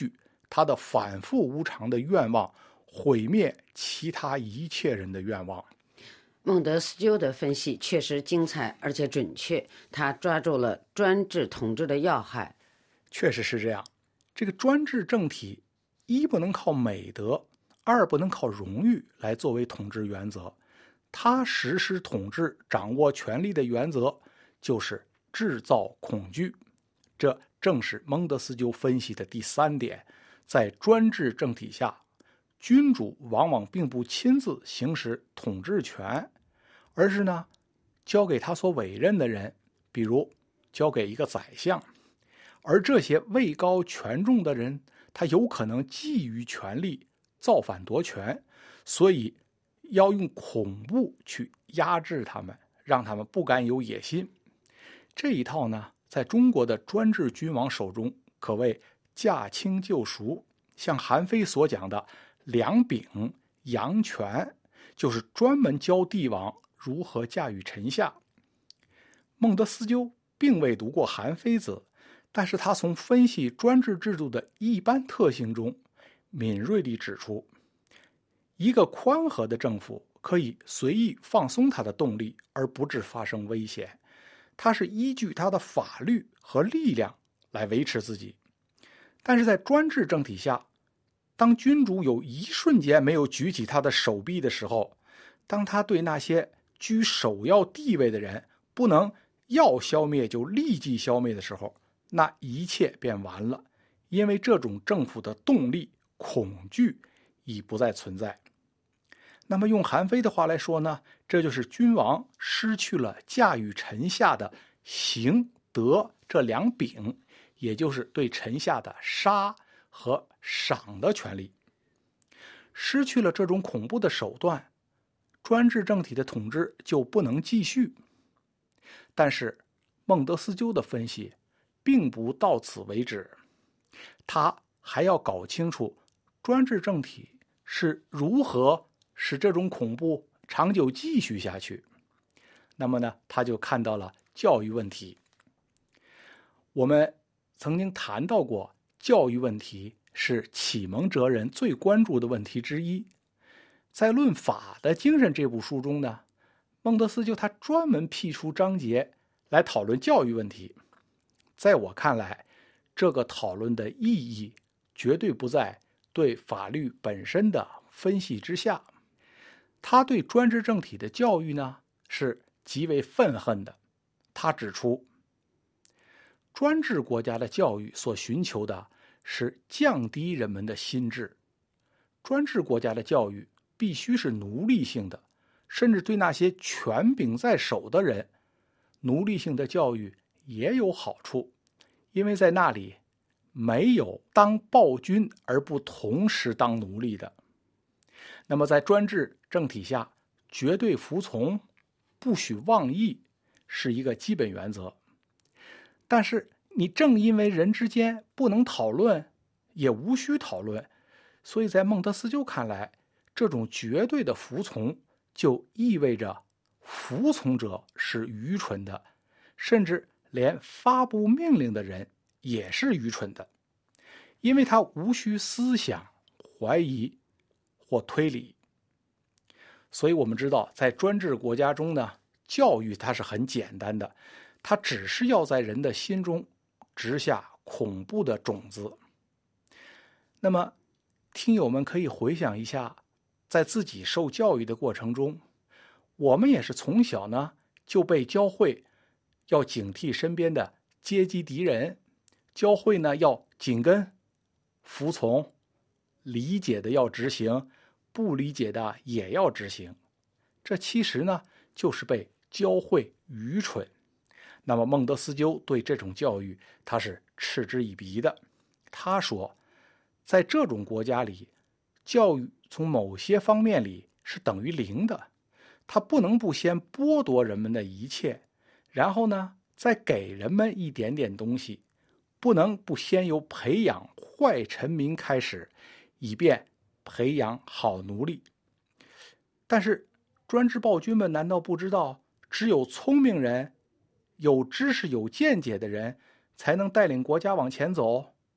他的反复无常的愿望毁灭其他一切人的愿望。 孟德斯鸠的分析确实精彩而且准确，他抓住了专制统治的要害。 确实是这样，这个专制政体一不能靠美德，二不能靠荣誉来作为统治原则，他实施统治掌握权力的原则就是制造恐惧。这正是孟德斯鸠分析的第三点，在专制政体下，君主往往并不亲自行使统治权，而是呢交给他所委任的人，比如交给一个宰相。而这些位高权重的人，他有可能觊觎权力，造反夺权，所以要用恐怖去压制他们，让他们不敢有野心。这一套呢，在中国的专制君王手中可谓驾轻就熟。像韩非所讲的两秉杨权，就是专门教帝王如何驾驭臣下。孟德斯鸠并未读过韩非子，但是他从分析专制制度的一般特性中敏锐地指出，一个宽和的政府可以随意放松它的动力而不致发生危险，它是依据它的法律和力量来维持自己。但是在专制政体下，当君主有一瞬间没有举起他的手臂的时候，当他对那些居首要地位的人不能要消灭就立即消灭的时候，那一切便完了，因为这种政府的动力恐惧已不再存在。那么用韩非的话来说呢，这就是君王失去了驾驭臣下的刑德这两柄，也就是对臣下的杀和赏的权利。失去了这种恐怖的手段，专制政体的统治就不能继续。但是孟德斯鸠的分析并不到此为止，他还要搞清楚专制政体是如何使这种恐怖长久继续下去。那么呢，他就看到了教育问题。我们曾经谈到过，教育问题是启蒙哲人最关注的问题之一。在《论法的精神》这部书中呢，孟德斯鸠他专门辟出章节来讨论教育问题。在我看来，这个讨论的意义绝对不在对法律本身的分析之下。他对专制政体的教育呢，是极为愤恨的。他指出，专制国家的教育所寻求的是降低人们的心智。专制国家的教育必须是奴隶性的，甚至对那些权柄在手的人，奴隶性的教育也有好处，因为在那里没有当暴君而不同时当奴隶的。那么在专制政体下，绝对服从，不许妄议，是一个基本原则。但是你正因为人之间不能讨论，也无需讨论，所以在孟德斯鸠看来，这种绝对的服从就意味着服从者是愚蠢的，甚至连发布命令的人也是愚蠢的，因为他无需思想、怀疑或推理。所以我们知道，在专制国家中呢，教育它是很简单的，它只是要在人的心中植下恐怖的种子。那么听友们可以回想一下，在自己受教育的过程中，我们也是从小呢就被教会要警惕身边的阶级敌人，教会呢要紧跟、服从，理解的要执行，不理解的也要执行。这其实呢就是被教会愚蠢。那么孟德斯鸠对这种教育他是嗤之以鼻的。他说，在这种国家里，教育从某些方面里是等于零的，他不能不先剥夺人们的一切，然后呢再给人们一点点东西，不能不先由培养坏臣民开始，以便培养好奴隶。但是专制暴君们难道不知道，只有聪明人、有知识有见解的人才能带领国家往前走？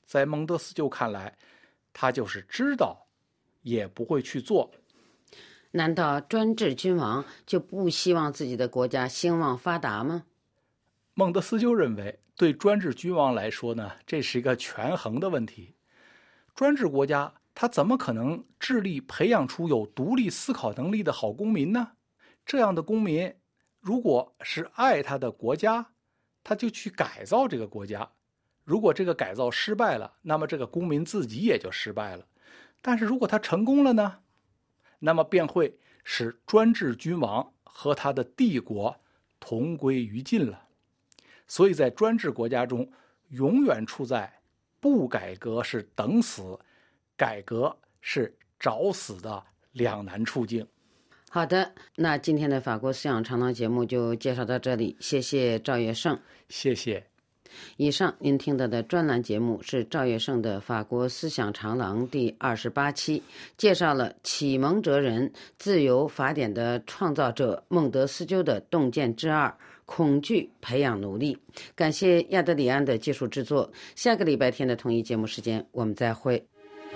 在孟德斯鸠看来，他就是知道，也不会去做。 难道专制君王就不希望自己的国家兴旺发达吗？ 孟德斯鸠认为，对专制君王来说呢，这是一个权衡的问题。专制国家，他怎么可能致力培养出有独立思考能力的好公民呢？这样的公民，如果是爱他的国家，他就去改造这个国家。如果这个改造失败了，那么这个公民自己也就失败了。但是如果他成功了呢？那么便会使专制君王和他的帝国同归于尽了。所以在专制国家中，永远处在不改革是等死，改革是找死的两难处境。 好的，那今天的法国思想长廊节目就介绍到这里，谢谢赵月胜。 谢谢。 以上您听到的专栏节目是赵月胜的法国思想长廊第二十八期，介绍了启蒙哲人、自由法典的创造者孟德斯鸠的洞见之二：恐惧培养奴隶。感谢亚德里安的技术制作。下个礼拜天的同一节目时间，我们再会。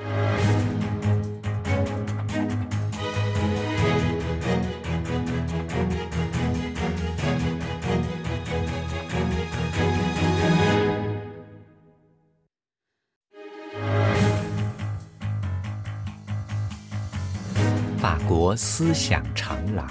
法国思想长廊。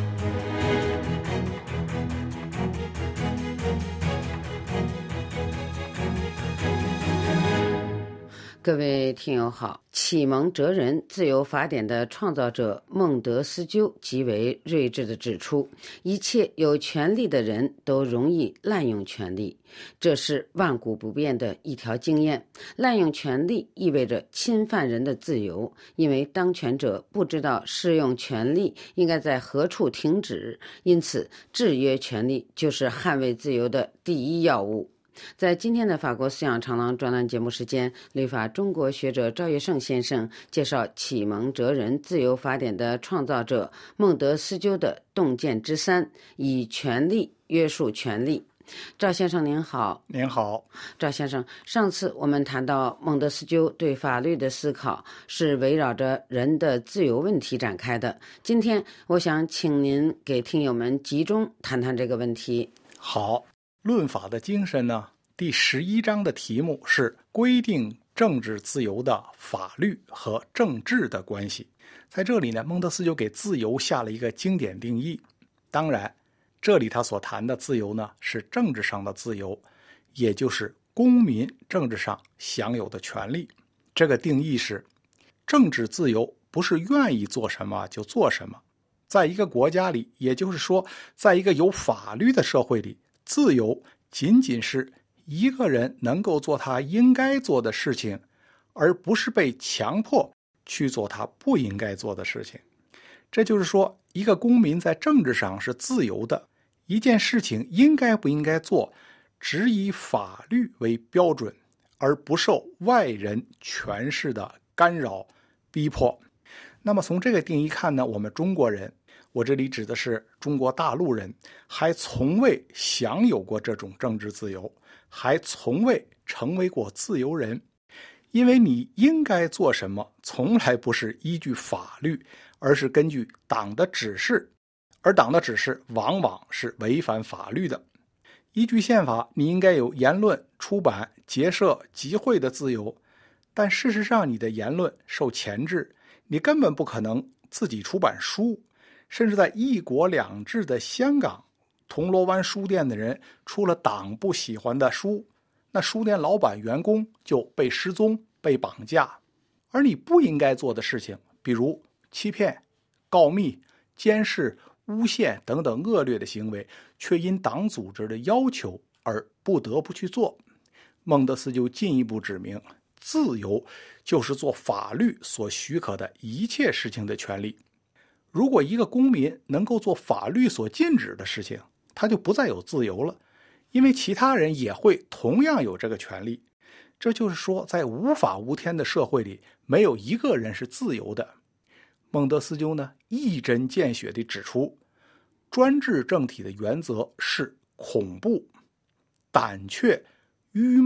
各位听友好，启蒙哲人、自由法典的创造者孟德斯鸠极为睿智地指出，一切有权利的人都容易滥用权力，这是万古不变的一条经验。滥用权力意味着侵犯人的自由，因为当权者不知道适用权力应该在何处停止，因此制约权力就是捍卫自由的第一要务。在今天的法国思想长廊专栏节目时间，律法中国学者赵月胜先生介绍启蒙哲人、自由法典的创造者孟德斯鸠的洞见之三：以权力约束权力。赵先生您好。 您好。 赵先生，上次我们谈到孟德斯鸠对法律的思考是围绕着人的自由问题展开的，今天我想请您给听友们集中谈谈这个问题。 好，论法的精神呢，第十一章的题目是规定政治自由的法律和政治的关系。在这里呢，孟德斯鸠给自由下了一个经典定义。当然，这里他所谈的自由呢，是政治上的自由，也就是公民政治上享有的权利。这个定义是，政治自由不是愿意做什么就做什么。在一个国家里，也就是说，在一个有法律的社会里，自由仅仅是一个人能够做他应该做的事情，而不是被强迫去做他不应该做的事情。这就是说，一个公民在政治上是自由的，一件事情应该不应该做，只以法律为标准，而不受外人权势的干扰逼迫。那么从这个定义看呢，我们中国人，我这里指的是中国大陆人，还从未享有过这种政治自由，还从未成为过自由人。因为你应该做什么，从来不是依据法律，而是根据党的指示，而党的指示往往是违反法律的。依据宪法，你应该有言论、出版、结社、集会的自由，但事实上你的言论受钳制，你根本不可能自己出版书。甚至在一国两制的香港，铜锣湾书店的人出了党不喜欢的书，那书店老板员工就被失踪、被绑架。而你不应该做的事情，比如欺骗、告密、监视、诬陷等等恶劣的行为，却因党组织的要求而不得不去做。孟德斯鸠进一步指明，自由就是做法律所许可的一切事情的权利。如果一个公民能够做法律所禁止的事情，他就不再有自由了，因为其他人也会同样有这个权利。这就是说，在无法无天的社会里，没有一个人是自由的。孟德斯鸠呢，一针见血地指出，专制政体的原则是恐怖、胆怯、愚昧、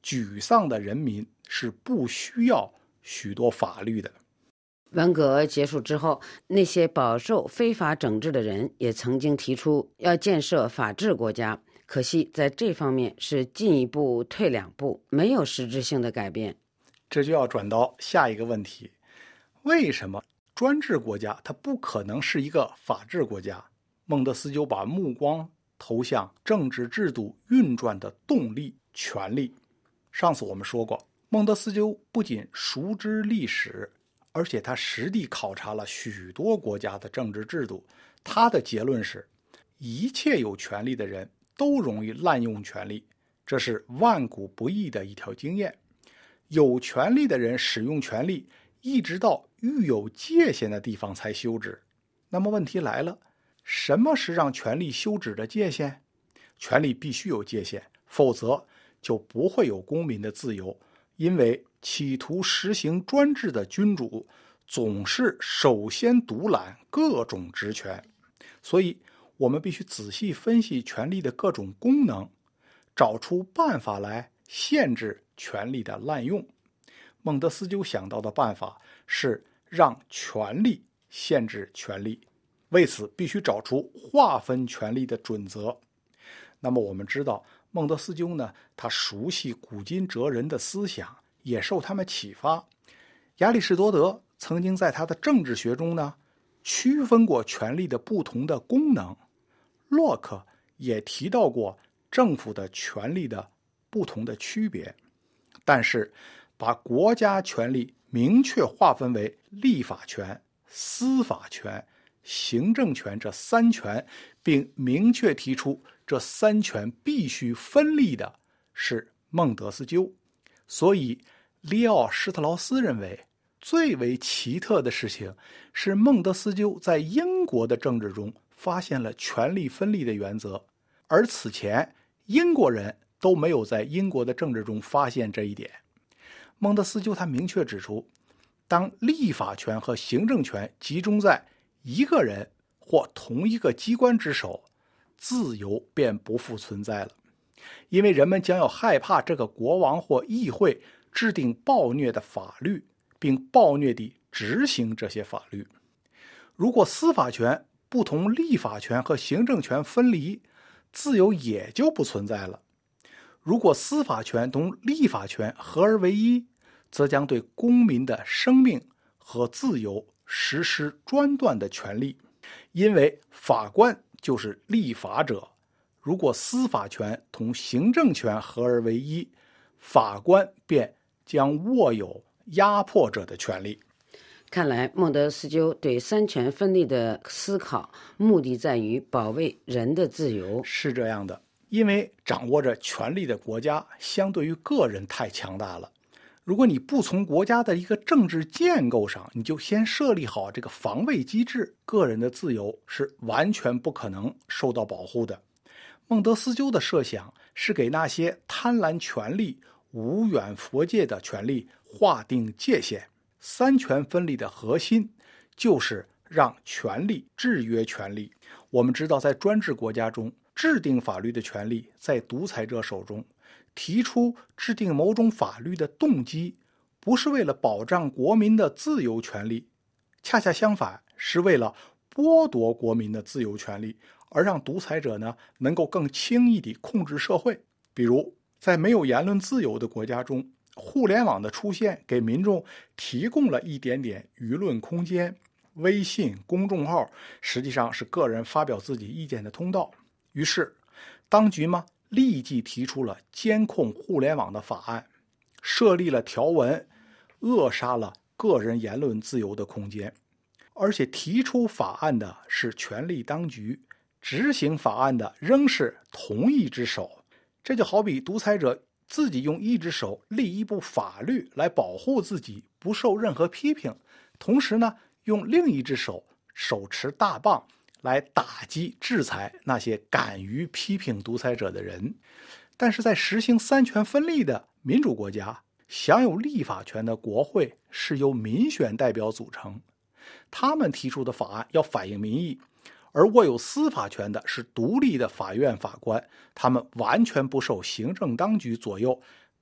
沮丧的人民是不需要许多法律的。 文革结束之后，那些饱受非法整治的人也曾经提出要建设法治国家，可惜在这方面是进一步退两步，没有实质性的改变。 这就要转到下一个问题，为什么专制国家它不可能是一个法治国家？孟德斯鸠把目光投向政治制度运转的动力——权力。上次我们说过，孟德斯鸠不仅熟知历史，而且他实地考察了许多国家的政治制度。他的结论是，一切有权力的人都容易滥用权力，这是万古不易的一条经验。有权力的人使用权力，一直到遇有界限的地方才休止。那么问题来了，什么是让权力休止的界限？权力必须有界限，否则就不会有公民的自由，因为企图实行专制的君主总是首先独揽各种职权。所以我们必须仔细分析权力的各种功能，找出办法来限制权力的滥用。孟德斯鸠想到的办法是让权力限制权力，为此必须找出划分权力的准则。那么我们知道，孟德斯鸠呢，他熟悉古今哲人的思想，也受他们启发。亚里士多德曾经在他的政治学中呢，区分过权力的不同的功能。洛克也提到过政府的权力的不同的区别。但是把国家权力明确划分为立法权、司法权、行政权这三权，并明确提出这三权必须分立的是孟德斯鸠。所以利奥施特劳斯认为，最为奇特的事情是孟德斯鸠在英国的政治中发现了权力分立的原则，而此前英国人都没有在英国的政治中发现这一点。孟德斯鸠他明确指出，当立法权和行政权集中在一个人或同一个机关之手，自由便不复存在了，因为人们将要害怕这个国王或议会制定暴虐的法律，并暴虐地执行这些法律。如果司法权不同立法权和行政权分离，自由也就不存在了。如果司法权同立法权合而为一，则将对公民的生命和自由实施专断的权利，因为法官就是立法者。如果司法权同行政权合而为一，法官便将握有压迫者的权利。 看来孟德斯鸠对三权分立的思考，目的在于保卫人的自由。 是这样的，因为掌握着权力的国家相对于个人太强大了。如果你不从国家的一个政治建构上，你就先设立好这个防卫机制，个人的自由是完全不可能受到保护的。孟德斯鸠的设想是给那些贪婪权力、无远弗届的权力划定界限。三权分立的核心就是让权力制约权力。我们知道，在专制国家中，制定法律的权利在独裁者手中。提出制定某种法律的动机不是为了保障国民的自由权利，恰恰相反，是为了剥夺国民的自由权利，而让独裁者呢能够更轻易地控制社会。比如在没有言论自由的国家中，互联网的出现给民众提供了一点点舆论空间。微信公众号实际上是个人发表自己意见的通道。于是当局嘛立即提出了监控互联网的法案，设立了条文，扼杀了个人言论自由的空间。而且提出法案的是权力当局，执行法案的仍是同一只手。这就好比独裁者自己用一只手立一部法律来保护自己不受任何批评，同时呢用另一只手手持大棒来打击制裁那些敢于批评独裁者的人。但是在实行三权分立的民主国家，享有立法权的国会是由民选代表组成，他们提出的法案要反映民意，而握有司法权的是独立的法院法官，他们完全不受行政当局左右，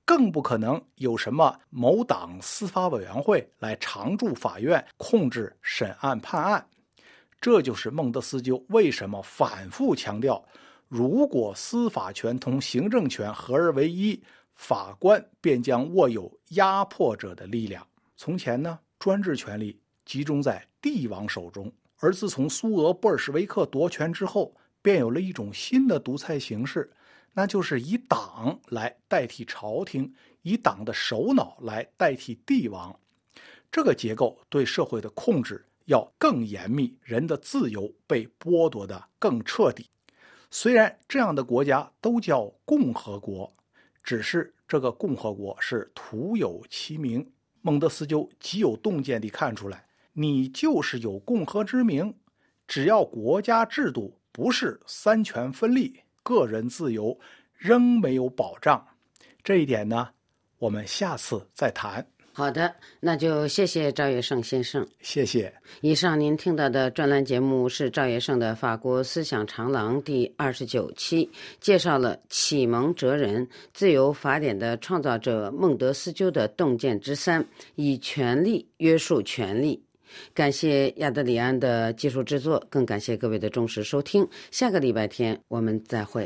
更不可能有什么某党司法委员会来常驻法院控制审案判案。这就是孟德斯鸠为什么反复强调，如果司法权同行政权合而为一，法官便将握有压迫者的力量。从前呢，专制权力集中在帝王手中，而自从苏俄布尔什维克夺权之后，便有了一种新的独裁形式，那就是以党来代替朝廷，以党的首脑来代替帝王。这个结构对社会的控制要更严密，人的自由被剥夺得更彻底。虽然这样的国家都叫共和国，只是这个共和国是徒有其名。孟德斯鸠极有洞见地看出来，你就是有共和之名，只要国家制度不是三权分立，个人自由仍没有保障。这一点呢，我们下次再谈。 好的，那就谢谢赵月胜先生。 谢谢。 以上您听到的专栏节目是赵月胜的《法国思想长廊》第二十九期，介绍了启蒙哲人、自由法典的创造者孟德斯鸠的洞见之三：以权力约束权力。感谢亚德里安的技术制作，更感谢各位的忠实收听。下个礼拜天我们再会。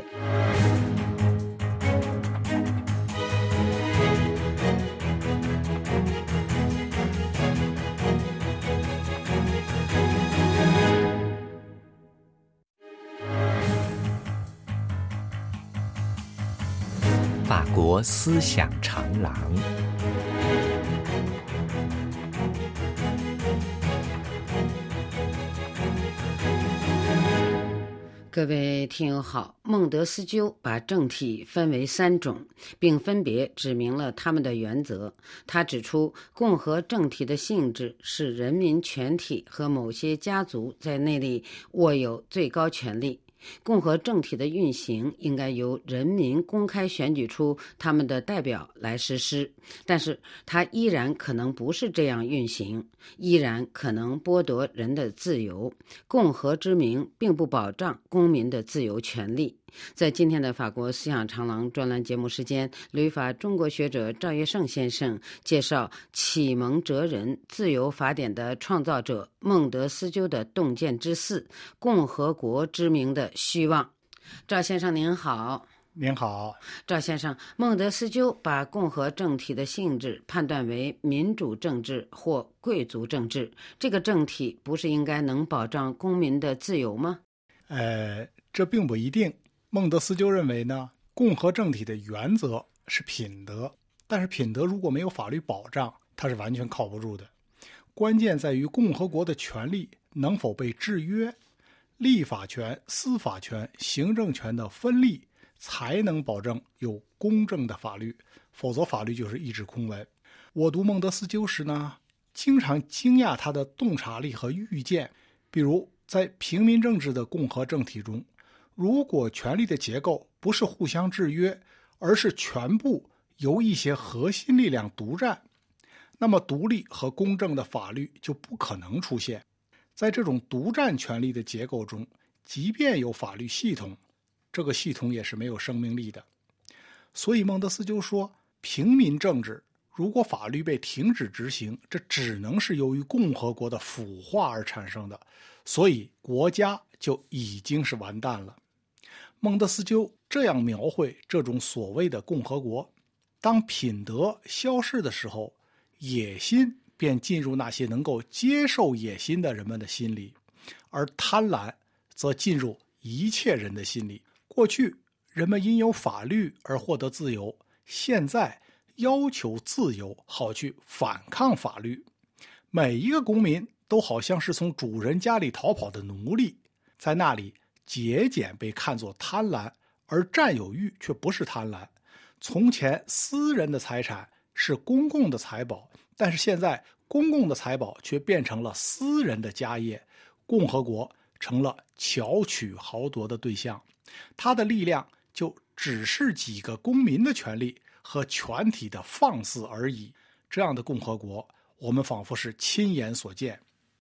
法国思想长廊。 各位听友好，孟德斯鸠把政体分为三种，并分别指明了他们的原则。他指出，共和政体的性质是人民全体和某些家族在内里握有最高权力。共和政体的运行应该由人民公开选举出他们的代表来实施，但是它依然可能不是这样运行，依然可能剥夺人的自由。共和之名并不保障公民的自由权利。在今天的法国思想长廊专栏节目时间，旅法中国学者赵月胜先生介绍启蒙哲人、自由法典的创造者孟德斯鸠的洞见之四：共和国之名的虚妄。赵先生您好。 您好。 赵先生，孟德斯鸠把共和政体的性质判断为民主政治或贵族政治，这个政体不是应该能保障公民的自由吗？ 呃，这并不一定。孟德斯鸠认为呢，共和政体的原则是品德，但是品德如果没有法律保障，它是完全靠不住的。关键在于共和国的权力能否被制约，立法权、司法权、行政权的分立才能保证有公正的法律，否则法律就是一纸空文。我读孟德斯鸠时呢，经常惊讶他的洞察力和预见。比如在平民政治的共和政体中，如果权力的结构不是互相制约，而是全部由一些核心力量独占，那么独立和公正的法律就不可能出现。在这种独占权力的结构中，即便有法律系统，这个系统也是没有生命力的。所以孟德斯鸠说，平民政治如果法律被停止执行，这只能是由于共和国的腐化而产生的，所以国家就已经是完蛋了。孟德斯鸠这样描绘这种所谓的共和国：当品德消逝的时候，野心便进入那些能够接受野心的人们的心里，而贪婪则进入一切人的心里。过去人们因有法律而获得自由，现在要求自由好去反抗法律。每一个公民都好像是从主人家里逃跑的奴隶，在那里节俭被看作贪婪，而占有欲却不是贪婪。从前私人的财产是公共的财宝，但是现在公共的财宝却变成了私人的家业，共和国成了巧取豪夺的对象。它的力量就只是几个公民的权利和全体的放肆而已。这样的共和国，我们仿佛是亲眼所见。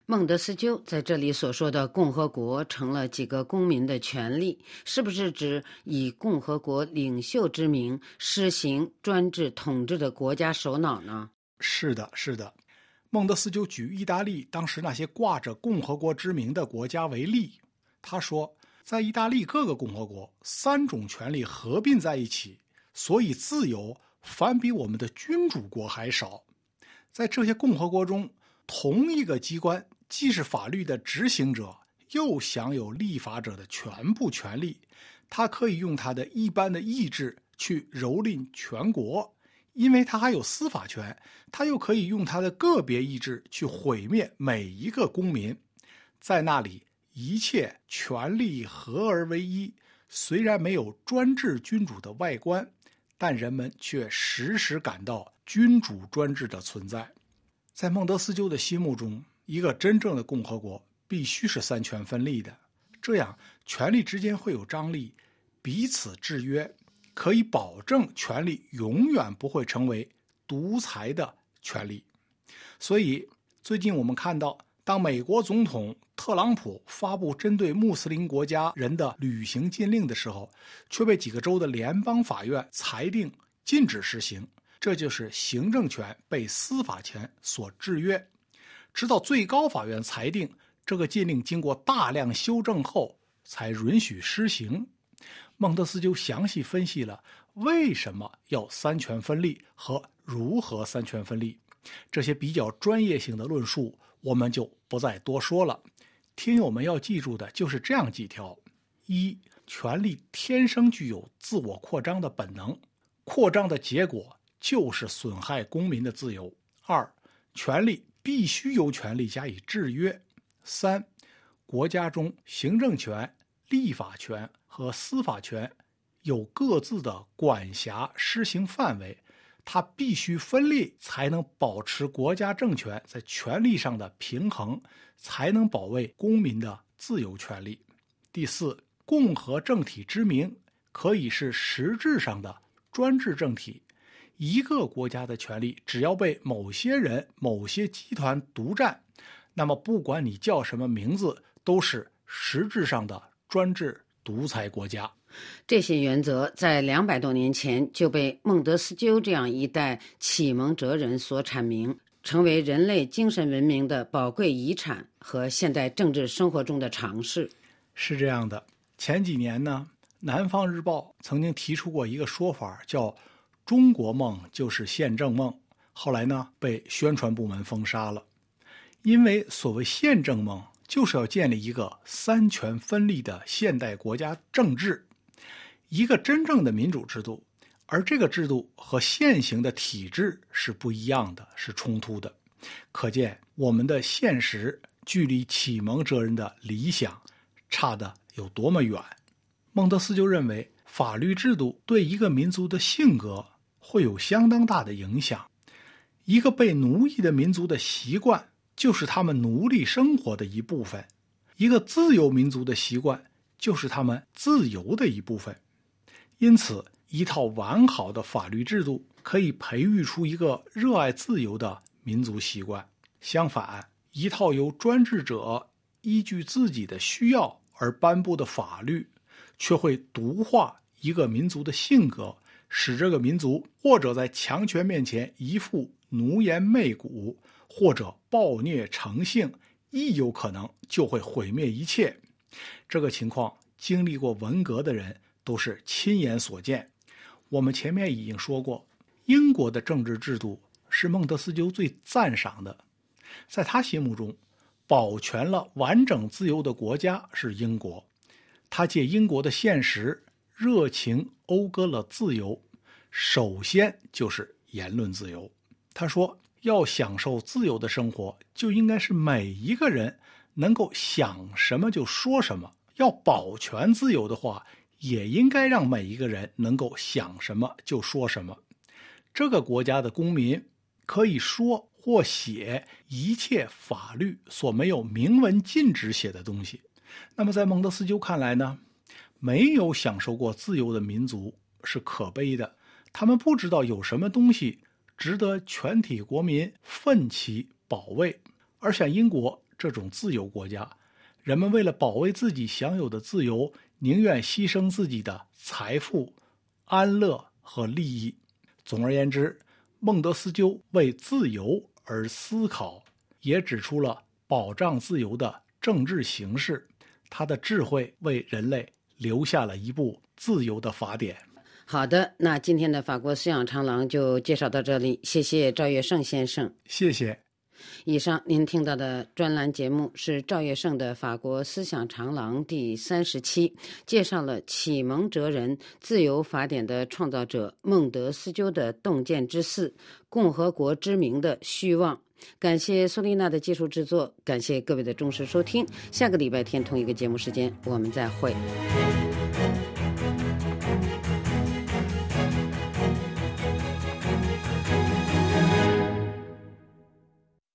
孟德斯鸠在这里所说的共和国成了几个公民的权利，是不是指以共和国领袖之名施行专制统治的国家首脑呢？ 是的，是的。孟德斯鸠举意大利当时那些挂着共和国之名的国家为例，他说，在意大利各个共和国，三种权力合并在一起，所以自由反比我们的君主国还少。在这些共和国中，同一个机关既是法律的执行者，又享有立法者的全部权利。他可以用他的一般的意志去蹂躏全国，因为他还有司法权，他又可以用他的个别意志去毁灭每一个公民。在那里，一切权力合而为一，虽然没有专制君主的外观，但人们却时时感到君主专制的存在。在孟德斯鸠的心目中，一个真正的共和国必须是三权分立的，这样权力之间会有张力，彼此制约，可以保证权力永远不会成为独裁的权力。所以最近我们看到，当美国总统特朗普发布针对穆斯林国家人的旅行禁令的时候，却被几个州的联邦法院裁定禁止实行，这就是行政权被司法权所制约。直到最高法院裁定这个禁令经过大量修正后才允许施行。孟德斯鸠详细分析了为什么要三权分立和如何三权分立，这些比较专业性的论述我们就不再多说了。听友们要记住的就是这样几条：一、权力天生具有自我扩张的本能，扩张的结果就是损害公民的自由。二、权力必须由权力加以制约。三、国家中行政权、立法权和司法权有各自的管辖施行范围，它必须分立，才能保持国家政权在权力上的平衡，才能保卫公民的自由权利。第四，共和政体之名可以是实质上的专制政体，一个国家的权力只要被某些人、某些集团独占，那么不管你叫什么名字，都是实质上的专制独裁国家。 这些原则在两百多年前就被孟德斯鸠这样一代启蒙哲人所阐明，成为人类精神文明的宝贵遗产和现代政治生活中的常识。 是这样的，前几年呢，南方日报曾经提出过一个说法，叫中国梦就是宪政梦，后来呢被宣传部门封杀了。因为所谓宪政梦就是要建立一个三权分立的现代国家政治，一个真正的民主制度，而这个制度和现行的体制是不一样的，是冲突的。可见我们的现实距离启蒙哲人的理想差得有多么远。孟德斯鸠认为，法律制度对一个民族的性格会有相当大的影响。一个被奴役的民族的习惯就是他们奴隶生活的一部分，一个自由民族的习惯就是他们自由的一部分。因此，一套完好的法律制度可以培育出一个热爱自由的民族习惯。相反，一套由专制者依据自己的需要而颁布的法律，却会毒化一个民族的性格，使这个民族或者在强权面前一副奴颜媚骨，或者暴虐成性，亦有可能就会毁灭一切。这个情况，经历过文革的人都是亲眼所见。我们前面已经说过，英国的政治制度是孟德斯鸠最赞赏的。在他心目中，保全了完整自由的国家是英国。他借英国的现实热情讴歌了自由，首先就是言论自由。他说，要享受自由的生活，就应该是每一个人能够想什么就说什么。要保全自由的话，也应该让每一个人能够想什么就说什么。这个国家的公民可以说或写一切法律所没有明文禁止写的东西。那么在孟德斯鸠看来呢，没有享受过自由的民族是可悲的，他们不知道有什么东西值得全体国民奋起保卫。而像英国这种自由国家，人们为了保卫自己享有的自由，宁愿牺牲自己的财富、安乐和利益。总而言之，孟德斯鸠为自由而思考，也指出了保障自由的政治形式。他的智慧为人类留下了一部自由的法典。 好的，那今天的法国思想长廊就介绍到这里，谢谢赵月胜先生。 谢谢。 以上您听到的专栏节目是赵月胜的法国思想长廊第三十期，介绍了启蒙哲人、自由法典的创造者孟德斯鸠的洞见之四：共和国之名的虚妄。感谢苏丽娜的技术制作，感谢各位的忠实收听。下个礼拜天同一个节目时间，我们再会。